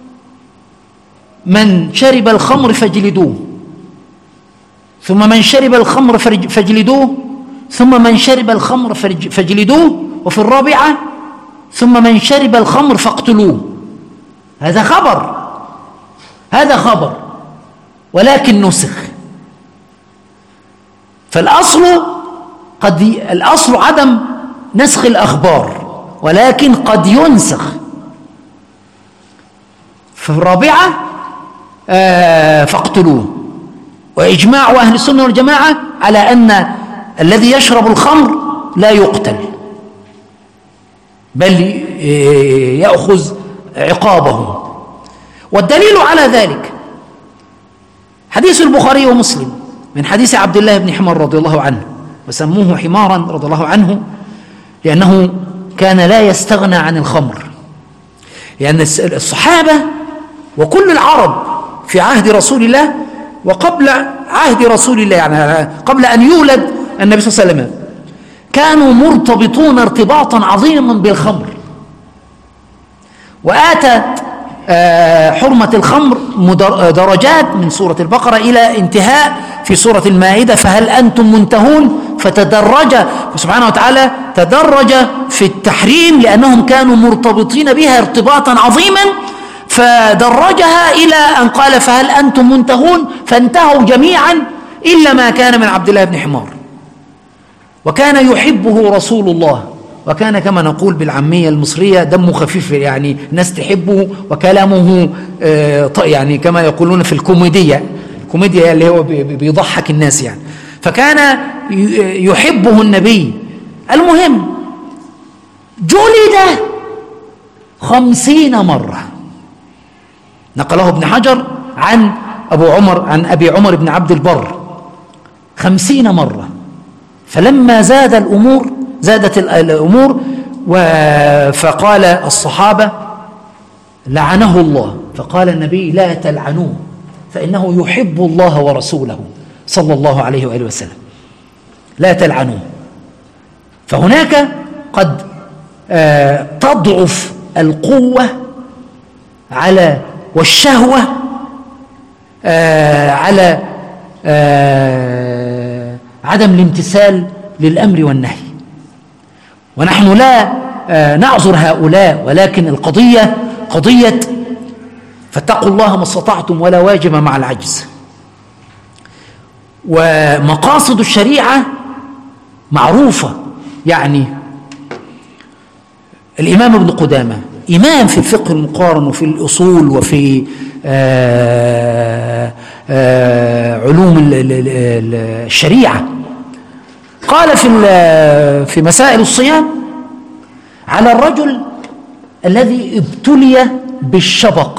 [SPEAKER 1] من شرب الخمر فاجلدوه، ثم من شرب الخمر فاجلدوه، ثم من شرب الخمر فاجلدوه، وفي الرابعة: ثم من شرب الخمر فاقتلوه. هذا خبر ولكن نسخ. الأصل عدم نسخ الأخبار، ولكن قد ينسخ. في الرابعة فاقتلوه. وإجماع أهل السنة والجماعة على أن الذي يشرب الخمر لا يقتل، بل يأخذ عقابه. والدليل على ذلك حديث البخاري ومسلم من حديث عبد الله بن حمار رضي الله عنه، وسموه حمارا رضي الله عنه لأنه كان لا يستغنى عن الخمر، لأن الصحابة وكل العرب في عهد رسول الله وقبل عهد رسول الله، يعني قبل أن يولد النبي صلى الله عليه وسلم، كانوا مرتبطون ارتباطا عظيما بالخمر. وآتت حرمة الخمر درجات من سورة البقرة إلى انتهاء في سورة المائدة: فهل أنتم منتهون؟ فتدرج سبحانه وتعالى، تدرج في التحريم لأنهم كانوا مرتبطين بها ارتباطا عظيما، فدرجها إلى أن قال: فهل أنتم منتهون؟ فانتهوا جميعا إلا ما كان من عبد الله بن حمار. وكان يحبه رسول الله، وكان كما نقول بالعامية المصرية دمه خفيف، يعني الناس تحبه، وكلامه يعني كما يقولون في الكوميديا اللي هو بيضحك الناس يعني. فكان يحبه النبي. المهم جلد 50 مرة، نقله ابن حجر عن أبي عمر بن عبد البر 50 مرة. فلما زادت الأمور فقال الصحابة: لعنه الله. فقال النبي: لا تلعنوه، فإنه يحب الله ورسوله صلى الله عليه وآله وسلم، لا تلعنوه. فهناك قد تضعف القوة على والشهوة على عدم الامتثال للأمر والنهي. ونحن لا نعذر هؤلاء، ولكن القضية قضية فاتقوا الله ما استطعتم ولا واجب مع العجز. ومقاصد الشريعة معروفة، يعني الإمام ابن قدامة إمام في الفقه المقارن وفي الأصول وفي علوم الشريعة، قال في مسائل الصيام: على الرجل الذي ابتلي بالشبق.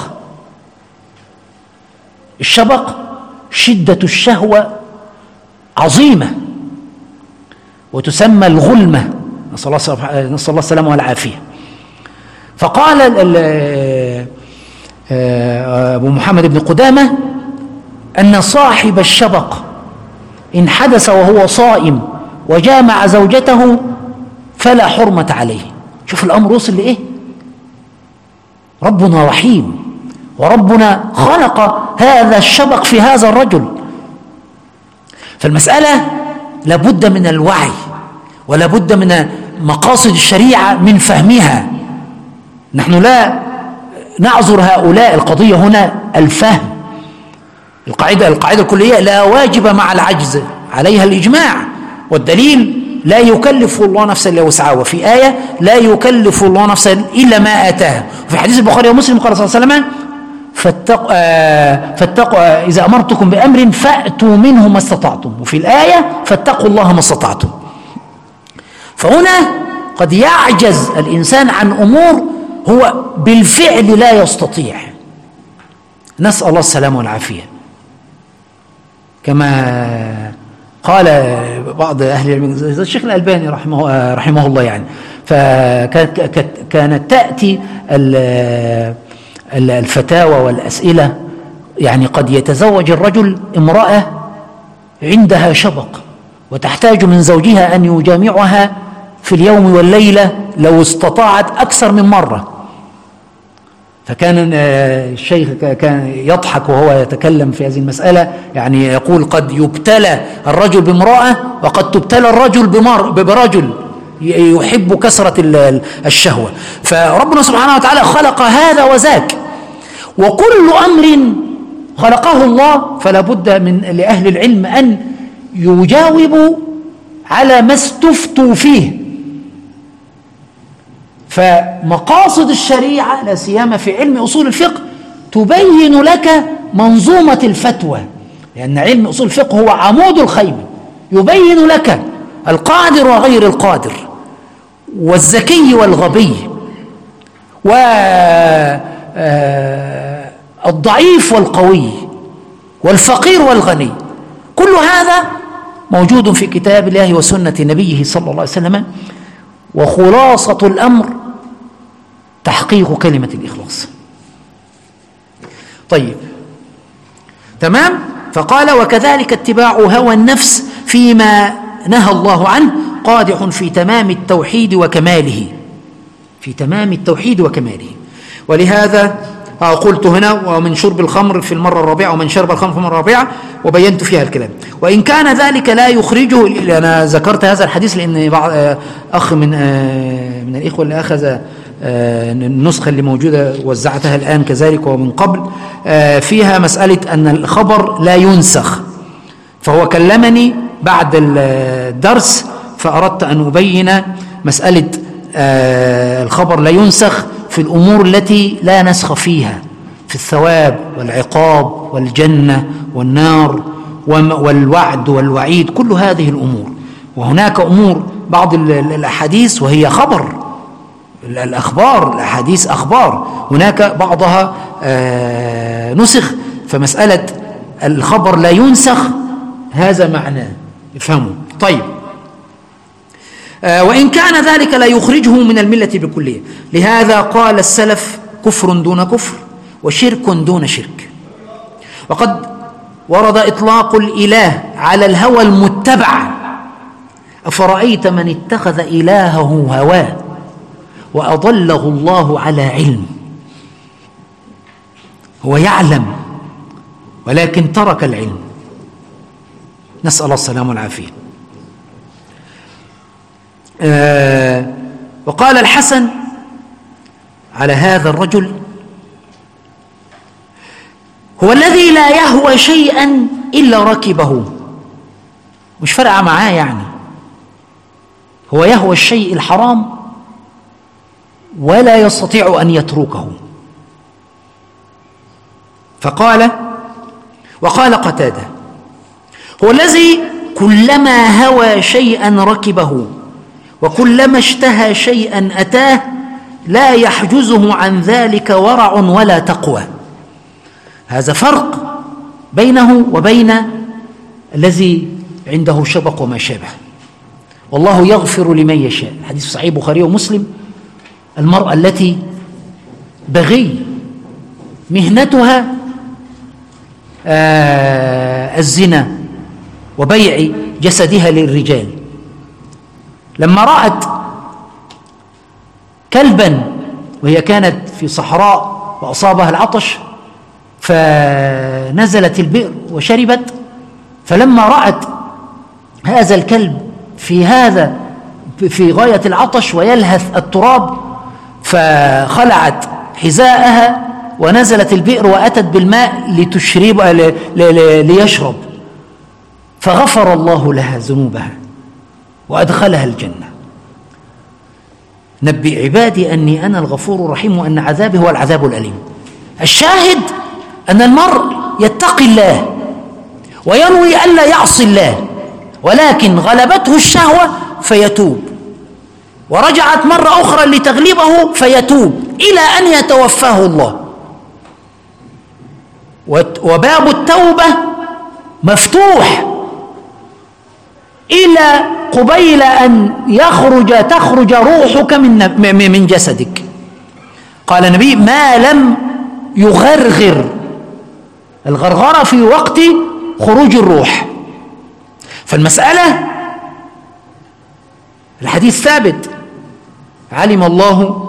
[SPEAKER 1] الشبق شدة الشهوة عظيمة، وتسمى الغلمة، نسأل الله السلامة والعافية. فقال أبو محمد بن قدامة أن صاحب الشبق إن حدث وهو صائم وجامع زوجته فلا حرمة عليه. شوف الأمر وصل لإيه؟ ربنا رحيم، وربنا خلق هذا الشبق في هذا الرجل. فالمسألة لابد من الوعي، ولابد من مقاصد الشريعة من فهمها. نحن لا نعذر هؤلاء، القضية هنا الفهم. القاعدة الكلية: لا واجب مع العجز، عليها الإجماع، والدليل: لا يكلف الله نفسا الا وسعها. وفي آية: لا يكلف الله نفسا إلا ما آتاها. وفي حديث البخاري ومسلم قال صلى الله عليه وسلم: فاتقوا إذا أمرتكم بأمر فأتوا منه ما استطعتم. وفي الآية: فاتقوا الله ما استطعتم. فهنا قد يعجز الإنسان عن أمور هو بالفعل لا يستطيع. نسأل الله السلامة والعافية. كما قال بعض أهل العلم زي الشيخ الألباني رحمه الله، يعني فكانت تأتي الفتاوى والأسئلة، يعني قد يتزوج الرجل امرأة عندها شبق وتحتاج من زوجها أن يجامعها في اليوم والليلة لو استطاعت أكثر من مرة. فكان الشيخ كان يضحك وهو يتكلم في هذه المسألة، يعني يقول: قد يبتلى الرجل بامرأة وقد تبتلى الرجل برجل يحب كثرة الشهوة. فربنا سبحانه وتعالى خلق هذا وذاك، وكل أمر خلقه الله فلا بد لأهل العلم أن يجاوبوا على ما استفتوا فيه. فمقاصد الشريعة لا سيما في علم أصول الفقه تبين لك منظومة الفتوى، لأن علم أصول الفقه هو عمود الخيمة، يبين لك القادر وغير القادر، والذكي والغبي، والضعيف والقوي، والفقير والغني. كل هذا موجود في كتاب الله وسنة نبيه صلى الله عليه وسلم، وخلاصة الأمر تحقيق كلمة الإخلاص. طيب، تمام. فقال: وكذلك اتباع هوى النفس فيما نهى الله عنه قادح في تمام التوحيد وكماله، في تمام التوحيد وكماله. ولهذا قلت هنا: ومن شرب الخمر في المرة الرابعة، ومن شرب الخمر في المرة الرابعة، وبينت فيها الكلام. وإن كان ذلك لا يخرجه، أنا ذكرت هذا الحديث لأن بعض أخ من الإخوة اللي أخذ النسخة اللي موجودة وزعتها الآن كذلك ومن قبل، فيها مسألة أن الخبر لا ينسخ، فهو كلمني بعد الدرس فأردت أن أبين مسألة الخبر لا ينسخ في الأمور التي لا نسخ فيها، في الثواب والعقاب والجنة والنار والوعد والوعيد، كل هذه الأمور. وهناك أمور بعض الأحاديث وهي خبر، الأخبار، الأحاديث أخبار، هناك بعضها نسخ. فمسألة الخبر لا ينسخ هذا معناه، افهموا. طيب، وإن كان ذلك لا يخرجه من الملة بكلية. لهذا قال السلف: كفر دون كفر وشرك دون شرك. وقد ورد إطلاق الإله على الهوى المتبع أفرأيت من اتخذ إلهه هواه وأضله الله على علم. هو يعلم ولكن ترك العلم، نسأل الله السلامة والعافية. وقال الحسن على هذا الرجل: هو الذي لا يهوى شيئا إلا ركبه. مش فارقة معاه يعني، هو يهوى الشيء الحرام ولا يستطيع أن يتركه. وقال قتادة: هو الذي كلما هوى شيئا ركبه وكلما اشتهى شيئا أتاه لا يحجزه عن ذلك ورع ولا تقوى. هذا فرق بينه وبين الذي عنده شبق وما شابه. والله يغفر لمن يشاء. حديث صحيح البخاري ومسلم: المرأة التي بغي مهنتها الزنا وبيع جسدها للرجال، لما رأت كلبا وهي كانت في صحراء وأصابها العطش فنزلت البئر وشربت، فلما رأت هذا الكلب في غاية العطش ويلهث التراب فخلعت حذاءها ونزلت البئر وأتت بالماء ليشرب، فغفر الله لها ذنوبها وأدخلها الجنة. نبئ عبادي أني أنا الغفور الرحيم وأن عذابي هو العذاب الأليم. الشاهد أن المرء يتقي الله وينوي ألا يعصي الله، ولكن غلبته الشهوة فيتوب، ورجعت مرة أخرى لتغلبه فيتوب إلى أن يتوفاه الله. وباب التوبة مفتوح إلى قبيل أن تخرج روحك من جسدك. قال النبي: ما لم يغرغر، الغرغرة في وقت خروج الروح. فالمسألة الحديث ثابت: علم الله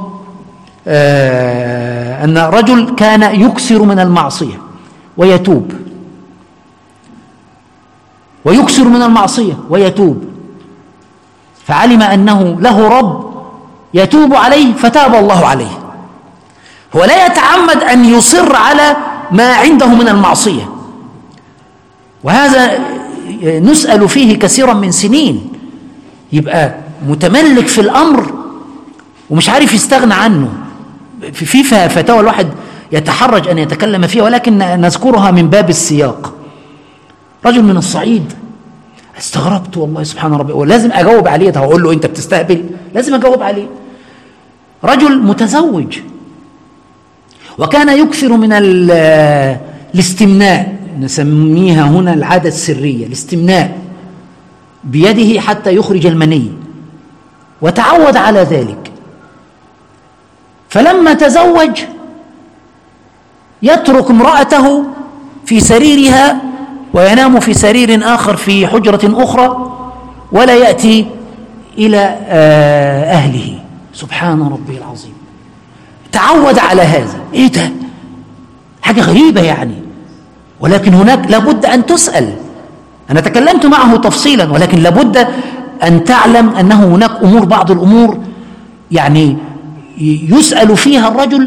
[SPEAKER 1] أن رجل كان يكثر من المعصية ويتوب، ويكثر من المعصية ويتوب، فعلم أنه له رب يتوب عليه فتاب الله عليه. هو لا يتعمد أن يصر على ما عنده من المعصية، وهذا نسأل فيه كثيرا من سنين، يبقى متملك في الأمر ومش عارف يستغنى عنه. في فتاوى الواحد يتحرج أن يتكلم فيها، ولكن نذكرها من باب السياق. رجل من الصعيد، استغربت والله سبحان ربي، ولازم أجاوب عليه. ده هقول له أنت بتستهبل، لازم أجاوب عليه. رجل متزوج وكان يكثر من الاستمناء، نسميها هنا العادة السرية، الاستمناء بيده حتى يخرج المني، وتعود على ذلك. فلما تزوج يترك امرأته في سريرها وينام في سرير آخر في حجرة أخرى ولا يأتي إلى أهله. سبحان ربي العظيم، تعود على هذا. إيه ده؟ حاجة غريبة يعني، ولكن هناك لابد أن تسأل. أنا تكلمت معه تفصيلا، ولكن لابد أن تعلم أنه هناك أمور، بعض الأمور يعني يسأل فيها الرجل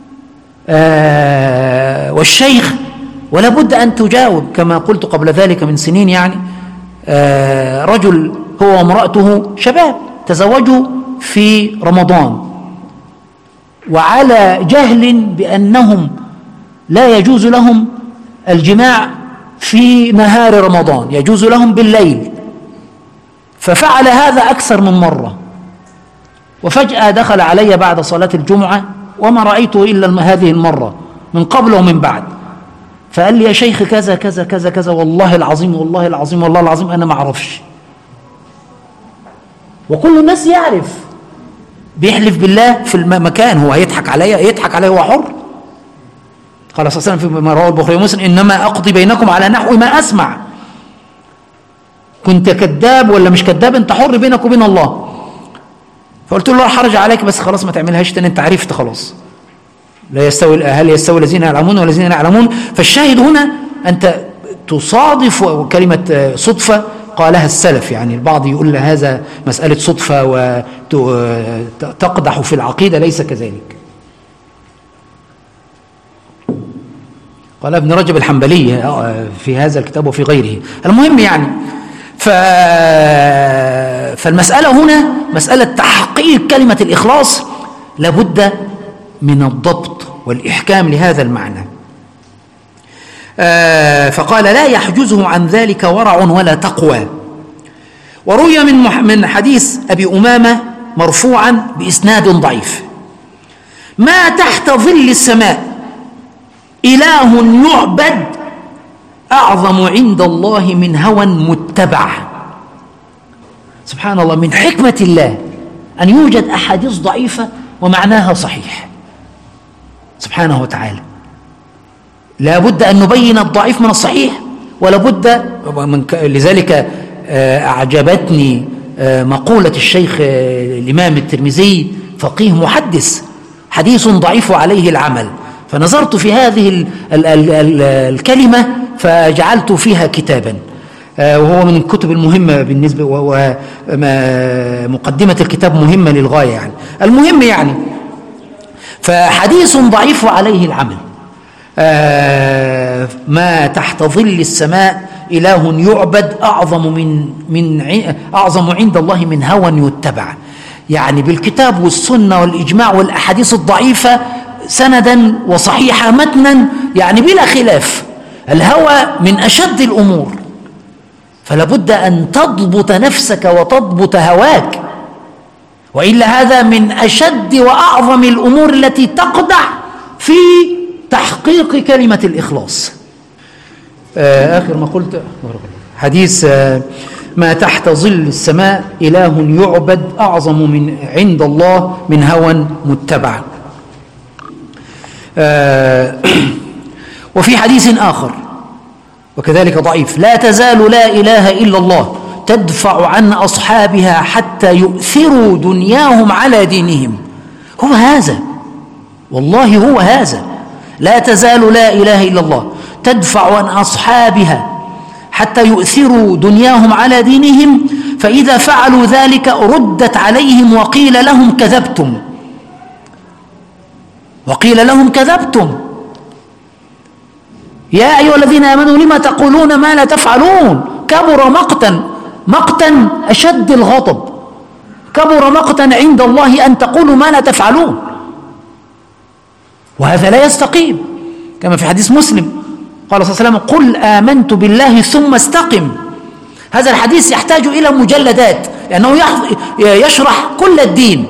[SPEAKER 1] والشيخ، ولا بد أن تجاوب. كما قلت قبل ذلك من سنين يعني، رجل هو وامرأته شباب تزوجوا في رمضان، وعلى جهل بأنهم لا يجوز لهم الجماع في نهار رمضان، يجوز لهم بالليل، ففعل هذا أكثر من مرة. وفجأة دخل علي بعد صلاة الجمعة وما رأيته إلا هذه المرة من قبل ومن بعد، فقال لي: يا شيخ كذا كذا كذا كذا، والله العظيم والله العظيم والله العظيم أنا ما أعرفش. وكل الناس يعرف، بيحلف بالله في المكان، هو هيضحك عليا؟ يضحك عليا، هو حر. قال صلى الله عليه وسلم فيما رواه البخاري ومسلم: إنما أقضي بينكم على نحو ما أسمع. كنت كذاب ولا مش كذاب انت حر بينك وبين الله. فقلت له لا حرج عليك، بس خلاص ما تعملهاش تاني، انت عرفت خلاص. لا يستوي، هل يستوي الذين يعلمون والذين لا يعلمون؟ فالشاهد هنا انت تصادف كلمة صدفة قالها السلف، يعني البعض يقول هذا مسألة صدفة وتقدح في العقيدة، ليس كذلك. قال ابن رجب الحنبلي في هذا الكتاب وفي غيره. المهم يعني فالمسألة هنا مسألة تحقيق كلمة الإخلاص لابد من الضبط والإحكام لهذا المعنى. فقال لا يحجزه عن ذلك ورع ولا تقوى. وروي من حديث أبي أمامة مرفوعا بإسناد ضعيف: ما تحت ظل السماء إله يعبد أعظم عند الله من هوى متبع. سبحان الله، من حكمة الله أن يوجد أحاديث ضعيفة ومعناها صحيح سبحانه وتعالى. لا بد أن نبين الضعيف من الصحيح، ولا بد لذلك أعجبتني مقولة الشيخ الإمام الترمذي فقيه محدث: حديث ضعيف عليه العمل. فنظرت في هذه الكلمة فجعلت فيها كتابا، وهو من الكتب المهمة بالنسبة، ومقدمة الكتاب مهمة للغاية يعني. المهم يعني فحديث ضعيف عليه العمل. ما تحت ظل السماء إله يعبد أعظم عند الله من هوى يتبع، يعني بالكتاب والسنة والإجماع والأحاديث الضعيفة سندا وصحيحة متنا، يعني بلا خلاف. الهوى من أشد الأمور، فلا بد أن تضبط نفسك وتضبط هواك، وإلا هذا من أشد وأعظم الأمور التي تقدح في تحقيق كلمة الإخلاص. آخر ما قلت حديث ما تحت ظل السماء إله يعبد أعظم من عند الله من هوى متبع. وفي حديث آخر وكذلك ضعيف: لا تزال لا إله إلا الله تدفع عن أصحابها حتى يؤثروا دنياهم على دينهم. هو هذا، والله هو هذا. لا تزال لا إله إلا الله تدفع عن أصحابها حتى يؤثروا دنياهم على دينهم، فإذا فعلوا ذلك ردت عليهم وقيل لهم كذبتم. وقيل لهم كذبتم يا أيها الذين آمنوا لما تقولون ما لا تفعلون. كبر مقتا أشد الغضب، كبر مقتا عند الله أن تقولوا ما لا تفعلون، وهذا لا يستقيم. كما في حديث مسلم قال صلى الله عليه وسلم: قل آمنت بالله ثم استقم. هذا الحديث يحتاج إلى مجلدات لأنه يشرح كل الدين.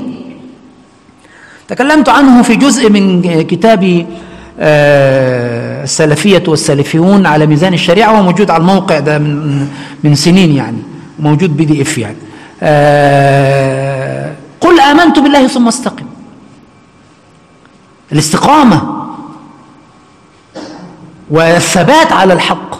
[SPEAKER 1] تكلمت عنه في جزء من كتابي السلفية والسلفيون على ميزان الشريعة، وموجود على الموقع ده من سنين يعني، موجود PDF يعني. قل آمنت بالله ثم استقم. الاستقامة والثبات على الحق.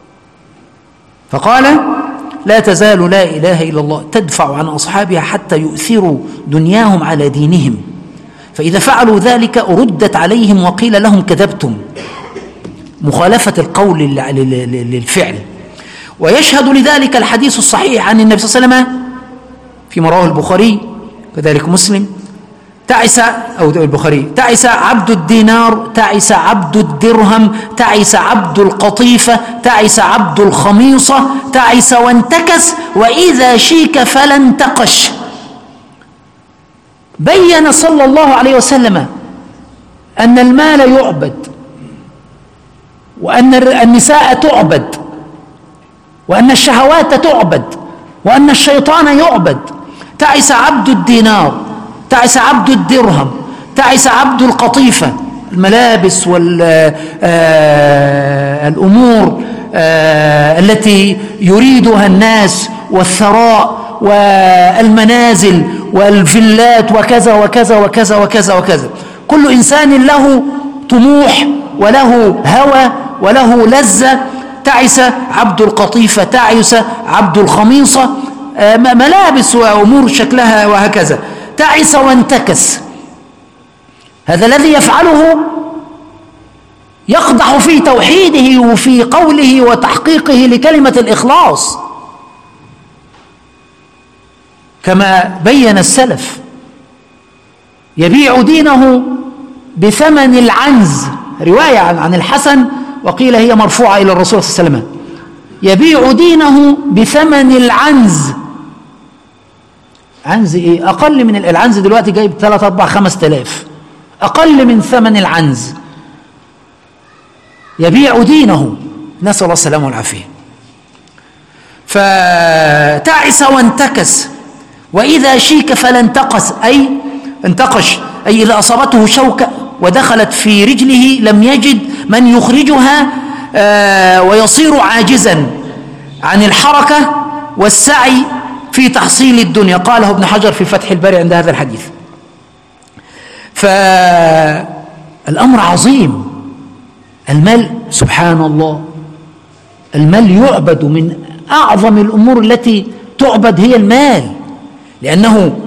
[SPEAKER 1] فقال: لا تزال لا إله إلا الله تدفع عن أصحابها حتى يؤثروا دنياهم على دينهم، فإذا فعلوا ذلك ردت عليهم وقيل لهم كذبتم. مخالفة القول للفعل. ويشهد لذلك الحديث الصحيح عن النبي صلى الله عليه وسلم فيما رواه البخاري كذلك مسلم: تعس عبد الدينار، تعس عبد الدرهم، تعس عبد القطيفة، تعس عبد الخميصة، تعس وانتكس، وإذا شيك فلا انتقش. بين صلى الله عليه وسلم أن المال يعبد، وأن النساء تعبد، وأن الشهوات تعبد، وأن الشيطان يعبد. تعس عبد الدينار، تعس عبد الدرهم، تعس عبد القطيفة، الملابس والأمور التي يريدها الناس، والثراء والمنازل والفيلات وكذا وكذا وكذا وكذا وكذا. كل إنسان له طموح وله هوى وله لذة تعس عبد القطيفة، تعس عبد الخميصة، ملابس وأمور شكلها وهكذا. تعس وانتكس، هذا الذي يفعله يقدح في توحيده وفي قوله وتحقيقه لكلمة الإخلاص، كما بين السلف: يبيع دينه بثمن العنز، رواية عن الحسن وقيل هي مرفوعة إلى الرسول صلى الله عليه وسلم: يبيع دينه بثمن العنز. عنز إيه؟ أقل من العنز دلوقتي جايب 3 4 5000، أقل من ثمن العنز. يبيع دينه، نسأل الله السلامة والعافية. فتعس وانتكس. وإذا شيك فلا انتقش، أي إذا أصابته شوكة ودخلت في رجله لم يجد من يخرجها ويصير عاجزا عن الحركة والسعي في تحصيل الدنيا. قاله ابن حجر في فتح الباري عند هذا الحديث. فالأمر عظيم. المال سبحان الله، المال يعبد، من أعظم الأمور التي تعبد هي المال، لأنه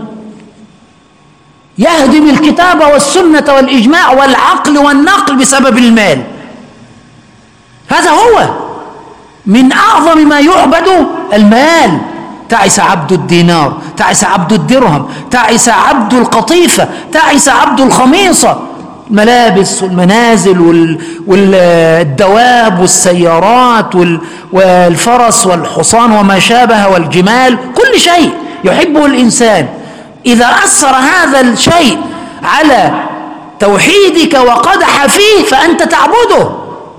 [SPEAKER 1] يهدم الكتاب والسنة والإجماع والعقل والنقل بسبب المال. هذا هو من أعظم ما يعبد المال. تعس عبد الدينار، تعس عبد الدرهم، تعس عبد القطيفة، تعس عبد الخميصة، الملابس والمنازل والدواب والسيارات والفرس والحصان وما شابه والجمال، كل شيء يحبه الإنسان. إذا أثر هذا الشيء على توحيدك وقدح فيه فأنت تعبده،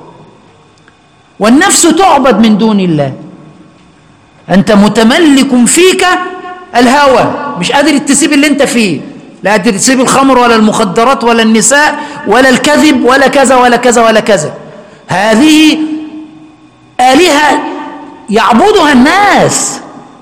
[SPEAKER 1] والنفس تعبد من دون الله. أنت متملك فيك الهوى، مش قادر تسيب اللي أنت فيه، لا قادر تسيب الخمر ولا المخدرات ولا النساء ولا الكذب ولا كذا ولا كذا ولا كذا. هذه آلهة يعبدها الناس.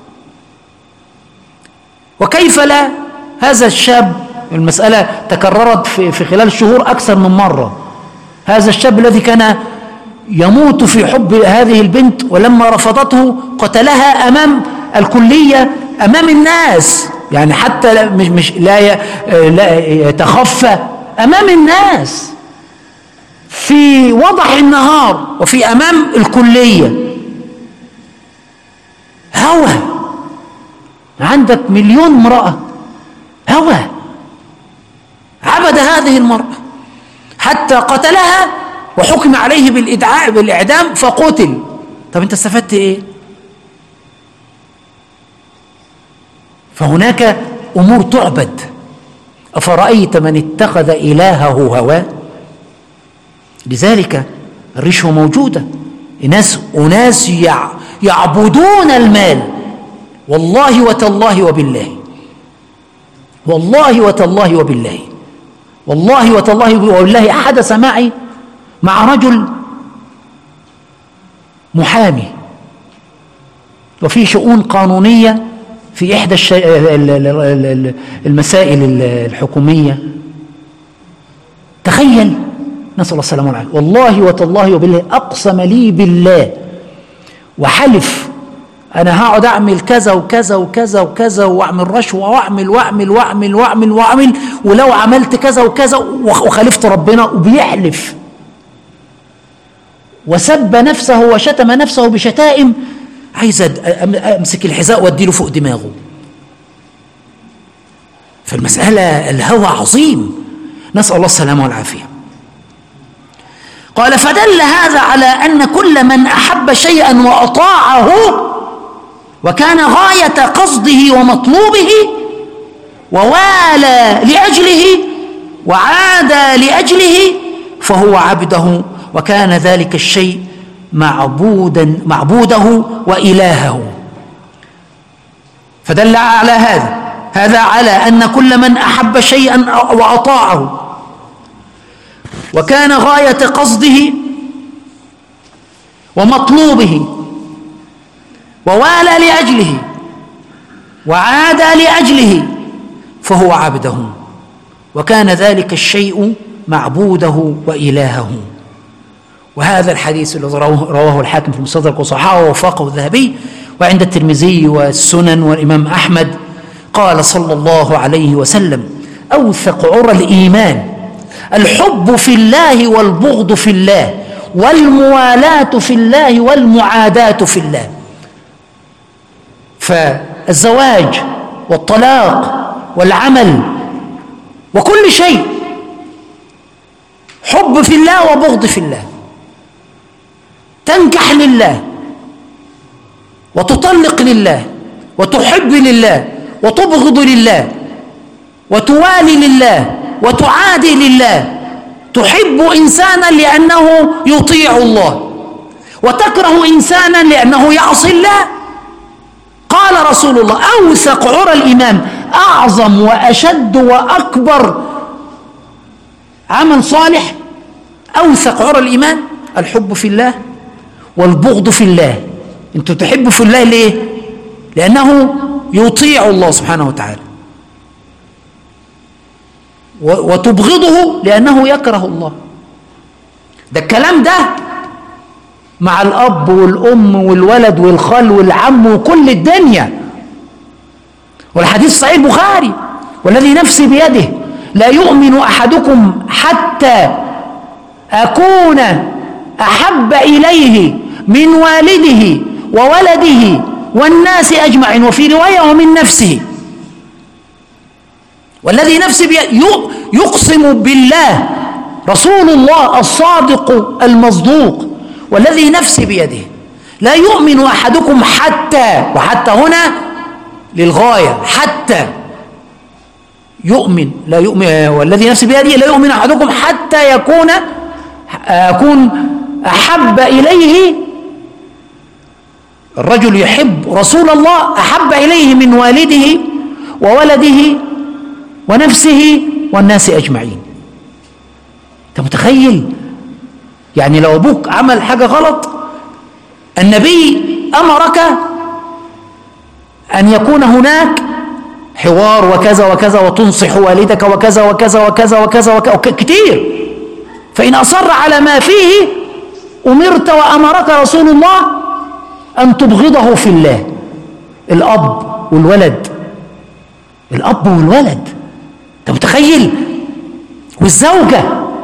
[SPEAKER 1] وكيف لا؟ هذا الشاب، المسألة تكررت في خلال شهور أكثر من مرة. هذا الشاب الذي كان يموت في حب هذه البنت، ولما رفضته قتلها أمام الكلية أمام الناس، يعني حتى مش لا يتخفى أمام الناس في وضح النهار وفي أمام الكلية. هوى، عندك 1,000,000 امرأة، هوى، عبد هذه المرأة حتى قتلها وحكم عليه بالإعدام فقتل. طب أنت استفدت إيه؟ فهناك أمور تعبد. أفرأيت من اتخذ إلهه هواه؟ لذلك الرشوة موجودة. أناس يعبدون المال، والله وتالله وبالله، والله وتالله وبالله، والله وتالله وبالله. حدث معي مع رجل محامي وفي شؤون قانونية في إحدى المسائل الحكومية. تخيل، نسأل الله السلامة والعافية، والله وتالله وبالله أقسم لي بالله وحلف أنا هقعد أعمل كذا وكذا وكذا وكذا وأعمل رشوة وأعمل وأعمل وأعمل وأعمل وأعمل، ولو عملت كذا وكذا، وخالفت ربنا، وبيحلف، وسب نفسه وشتم نفسه بشتائم عايز أمسك الحذاء وأديله فوق دماغه. فالمسألة الهوى عظيم، نسأل الله السلامة والعافية. قال: فدل هذا على أن كل من أحب شيئا وأطاعه وكان غاية قصده ومطلوبه ووالى لأجله وعاد لأجله فهو عبده، وكان ذلك الشيء معبوده وإلهه. فدل على هذا على أن كل من أحب شيئا وأطاعه وكان غاية قصده ومطلوبه ووالى لأجله وعاد لأجله فهو عبده، وكان ذلك الشيء معبوده وإلهه. وهذا الحديث الذي رواه الحاكم في المستدرك وصححه ووافقه الذهبي وعند الترمذي والسنن والإمام أحمد، قال صلى الله عليه وسلم: أوثق عرى الإيمان الحب في الله والبغض في الله والموالاة في الله والمعاداة في الله. فالزواج والطلاق والعمل وكل شيء حب في الله وبغض في الله. تنكح لله وتطلق لله وتحب لله وتبغض لله وتوالي لله وتعادي لله. تحب إنسانا لأنه يطيع الله وتكره إنسانا لأنه يعصي الله. قال رسول الله: أوثق عرى الإيمان، أعظم وأشد وأكبر عمل صالح، أوثق عرى الإيمان الحب في الله والبغض في الله. أنتوا تحبوا في الله ليه؟ لأنه يطيع الله سبحانه وتعالى، وتبغضه لأنه يكره الله. ده الكلام ده مع الأب والأم والولد والخال والعم وكل الدنيا. والحديث صحيح البخاري: والذي نفسي بيده لا يؤمن أحدكم حتى أكون أحب إليه من والده وولده والناس أجمعين، وفي رواية ومن نفسه. والذي نفسي بيده يقسم بالله رسول الله الصادق المصدوق: والذي نفسي بيده لا يؤمن أحدكم حتى، وحتى هنا للغاية، حتى يؤمن، لا يؤمن، والذي نفسي بيده لا يؤمن أحدكم حتى أكون أحب إليه، الرجل يحب رسول الله أحب إليه من والده وولده ونفسه والناس أجمعين. أنت متخيل؟ يعني لو أبوك عمل حاجة غلط، النبي أمرك أن يكون هناك حوار وكذا وكذا، وتنصح والدك وكذا وكذا وكذا وكذا وكذا كتير. فإن أصر على ما فيه أمرت وأمرك رسول الله أن تبغضه في الله. الأب والولد، الأب والولد، أنت متخيل؟ والزوجة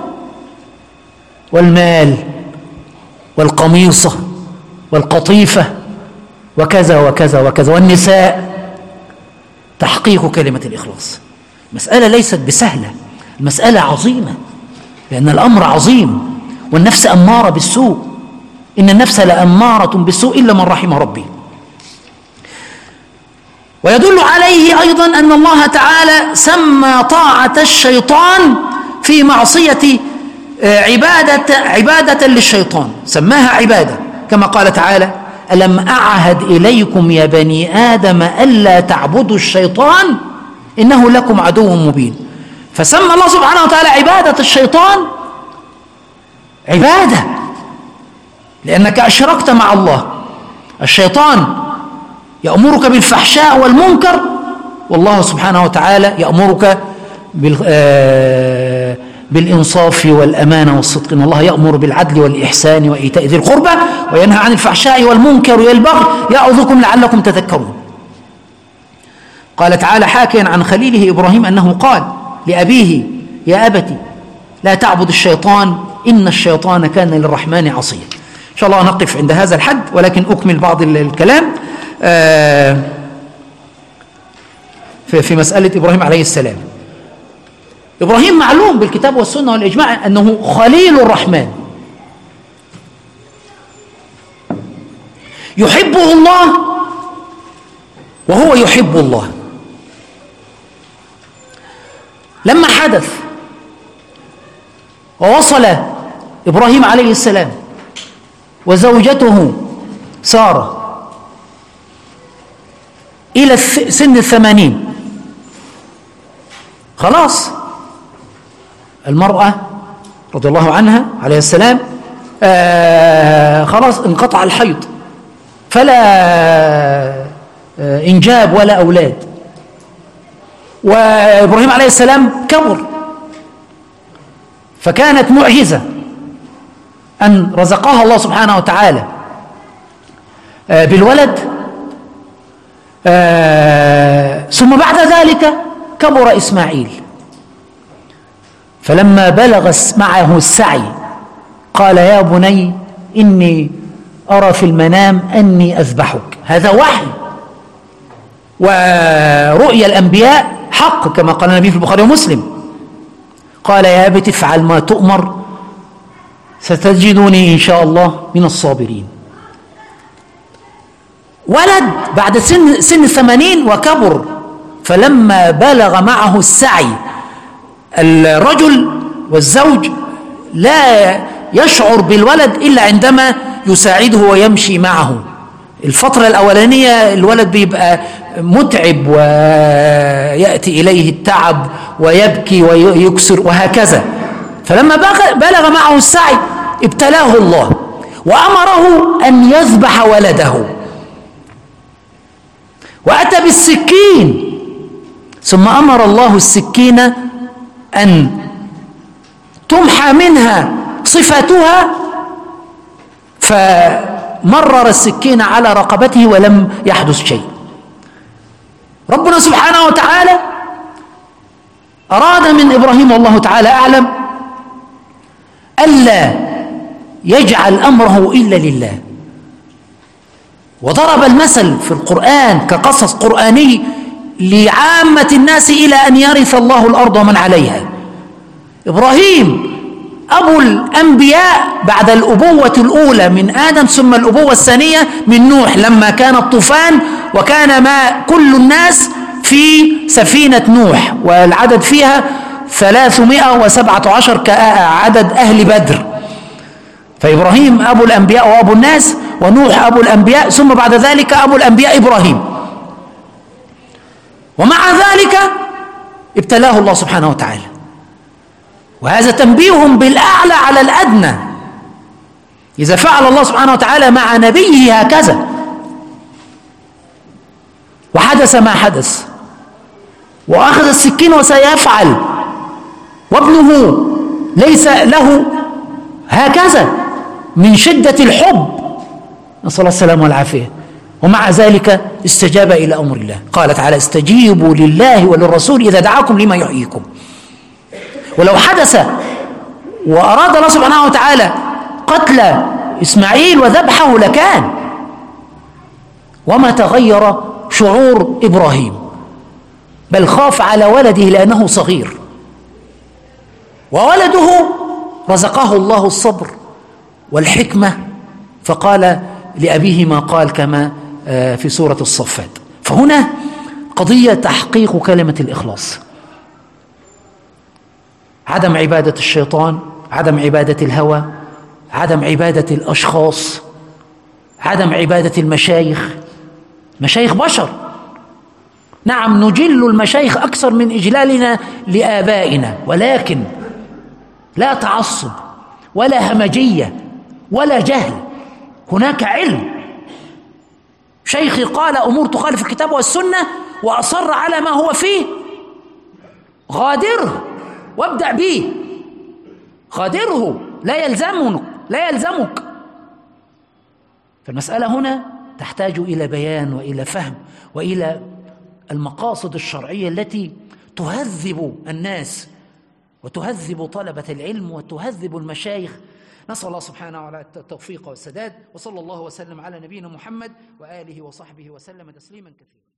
[SPEAKER 1] والمال والقميصة والقطيفة وكذا وكذا وكذا، والنساء. تحقيق كلمة الإخلاص مسألة ليست بسهلة، المسألة عظيمة، لأن الأمر عظيم، والنفس أمارة بالسوء، إن النفس لأمارة بالسوء إلا من رحم ربي. ويدل عليه أيضا أن الله تعالى سمى طاعة الشيطان في معصية عبادة للشيطان، سماها عبادة، كما قال تعالى: ألم أعهد إليكم يا بني آدم ألا تعبدوا الشيطان إنه لكم عدو مبين. فسمى الله سبحانه وتعالى عبادة الشيطان عبادة، لأنك أشركت مع الله. الشيطان يأمرك بالفحشاء والمنكر، والله سبحانه وتعالى يأمرك بالإنصاف والأمانة والصدق. إن الله يأمر بالعدل والإحسان وإيتاء ذي القربى وينهى عن الفحشاء والمنكر والبغي يعظكم لعلكم تذكرون. قال تعالى حاكيا عن خليله إبراهيم أنه قال لأبيه: يا أبت لا تعبد الشيطان إن الشيطان كان للرحمن عصيا. إن شاء الله نقف عند هذا الحد، ولكن أكمل بعض الكلام في مسألة إبراهيم عليه السلام. إبراهيم معلوم بالكتاب والسنة والإجماع أنه خليل الرحمن، يحبه الله وهو يحب الله. لما حدث ووصل إبراهيم عليه السلام وزوجته سارة إلى سن 80، خلاص المرأة رضي الله عنها عليه السلام خلاص انقطع الحيض، فلا إنجاب ولا أولاد، وإبراهيم عليه السلام كبر، فكانت معجزة أن رزقها الله سبحانه وتعالى بالولد، ثم بعد ذلك كبر إسماعيل، فلما بلغ معه السعي قال يا بني إني أرى في المنام أني أذبحك. هذا وحي، ورؤيا الأنبياء حق كما قال النبي في البخاري ومسلم. قال يا أبت افعل ما تؤمر ستجدني إن شاء الله من الصابرين. ولد بعد سن 80 وكبر، فلما بلغ معه السعي الرجل والزوج لا يشعر بالولد إلا عندما يساعده ويمشي معه. الفترة الأولانية الولد بيبقى متعب ويأتي إليه التعب ويبكي ويكسر وهكذا، فلما بلغ معه السعي ابتلاه الله وأمره أن يذبح ولده، وأتى بالسكين، ثم أمر الله السكين أن تمحى منها صفتها، فمرر السكين على رقبته ولم يحدث شيء. ربنا سبحانه وتعالى أراد من إبراهيم والله تعالى أعلم ألا يجعل أمره إلا لله، وضرب المثل في القرآن كقصص قرآني لعامة الناس إلى أن يرث الله الأرض ومن عليها. إبراهيم أبو الأنبياء بعد الأبوة الأولى من آدم، ثم الأبوة الثانية من نوح لما كان الطوفان وكان ما كل الناس في سفينة نوح، والعدد فيها 317 كعدد أهل بدر. فإبراهيم أبو الأنبياء وأبو الناس، ونوح أبو الأنبياء، ثم بعد ذلك أبو الأنبياء إبراهيم. ومع ذلك ابتلاه الله سبحانه وتعالى، وهذا تنبيه بالأعلى على الأدنى. إذا فعل الله سبحانه وتعالى مع نبيه هكذا وحدث ما حدث وأخذ السكين وسيفعل، وابنه ليس له هكذا من شدة الحب، نسأل الله السلامة والعافية، ومع ذلك استجاب إلى أمر الله. قال تعالى استجيبوا لله وللرسول إذا دعاكم لما يحييكم. ولو حدث وأراد الله سبحانه وتعالى قتل إسماعيل وذبحه لكان، وما تغير شعور إبراهيم، بل خاف على ولده لأنه صغير، وولده رزقه الله الصبر والحكمة، فقال لأبيه ما قال كما في سورة الصفات. فهنا قضية تحقيق كلمة الإخلاص، عدم عبادة الشيطان، عدم عبادة الهوى، عدم عبادة الأشخاص، عدم عبادة المشايخ. مشايخ بشر، نعم نجل المشايخ أكثر من إجلالنا لآبائنا، ولكن لا تعصب ولا همجية ولا جهل، هناك علم. شيخي قال أمور تخالف الكتاب والسنة وأصر على ما هو فيه، غادره وابدأ به، غادره، لا يلزمك. فالمسألة هنا تحتاج إلى بيان وإلى فهم وإلى المقاصد الشرعية التي تهذب الناس وتهذب طلبة العلم وتهذب المشايخ. نسأل الله سبحانه وتعالى التوفيق والسداد، وصلى الله وسلم على نبينا محمد وآله وصحبه وسلم تسليما كثيرا.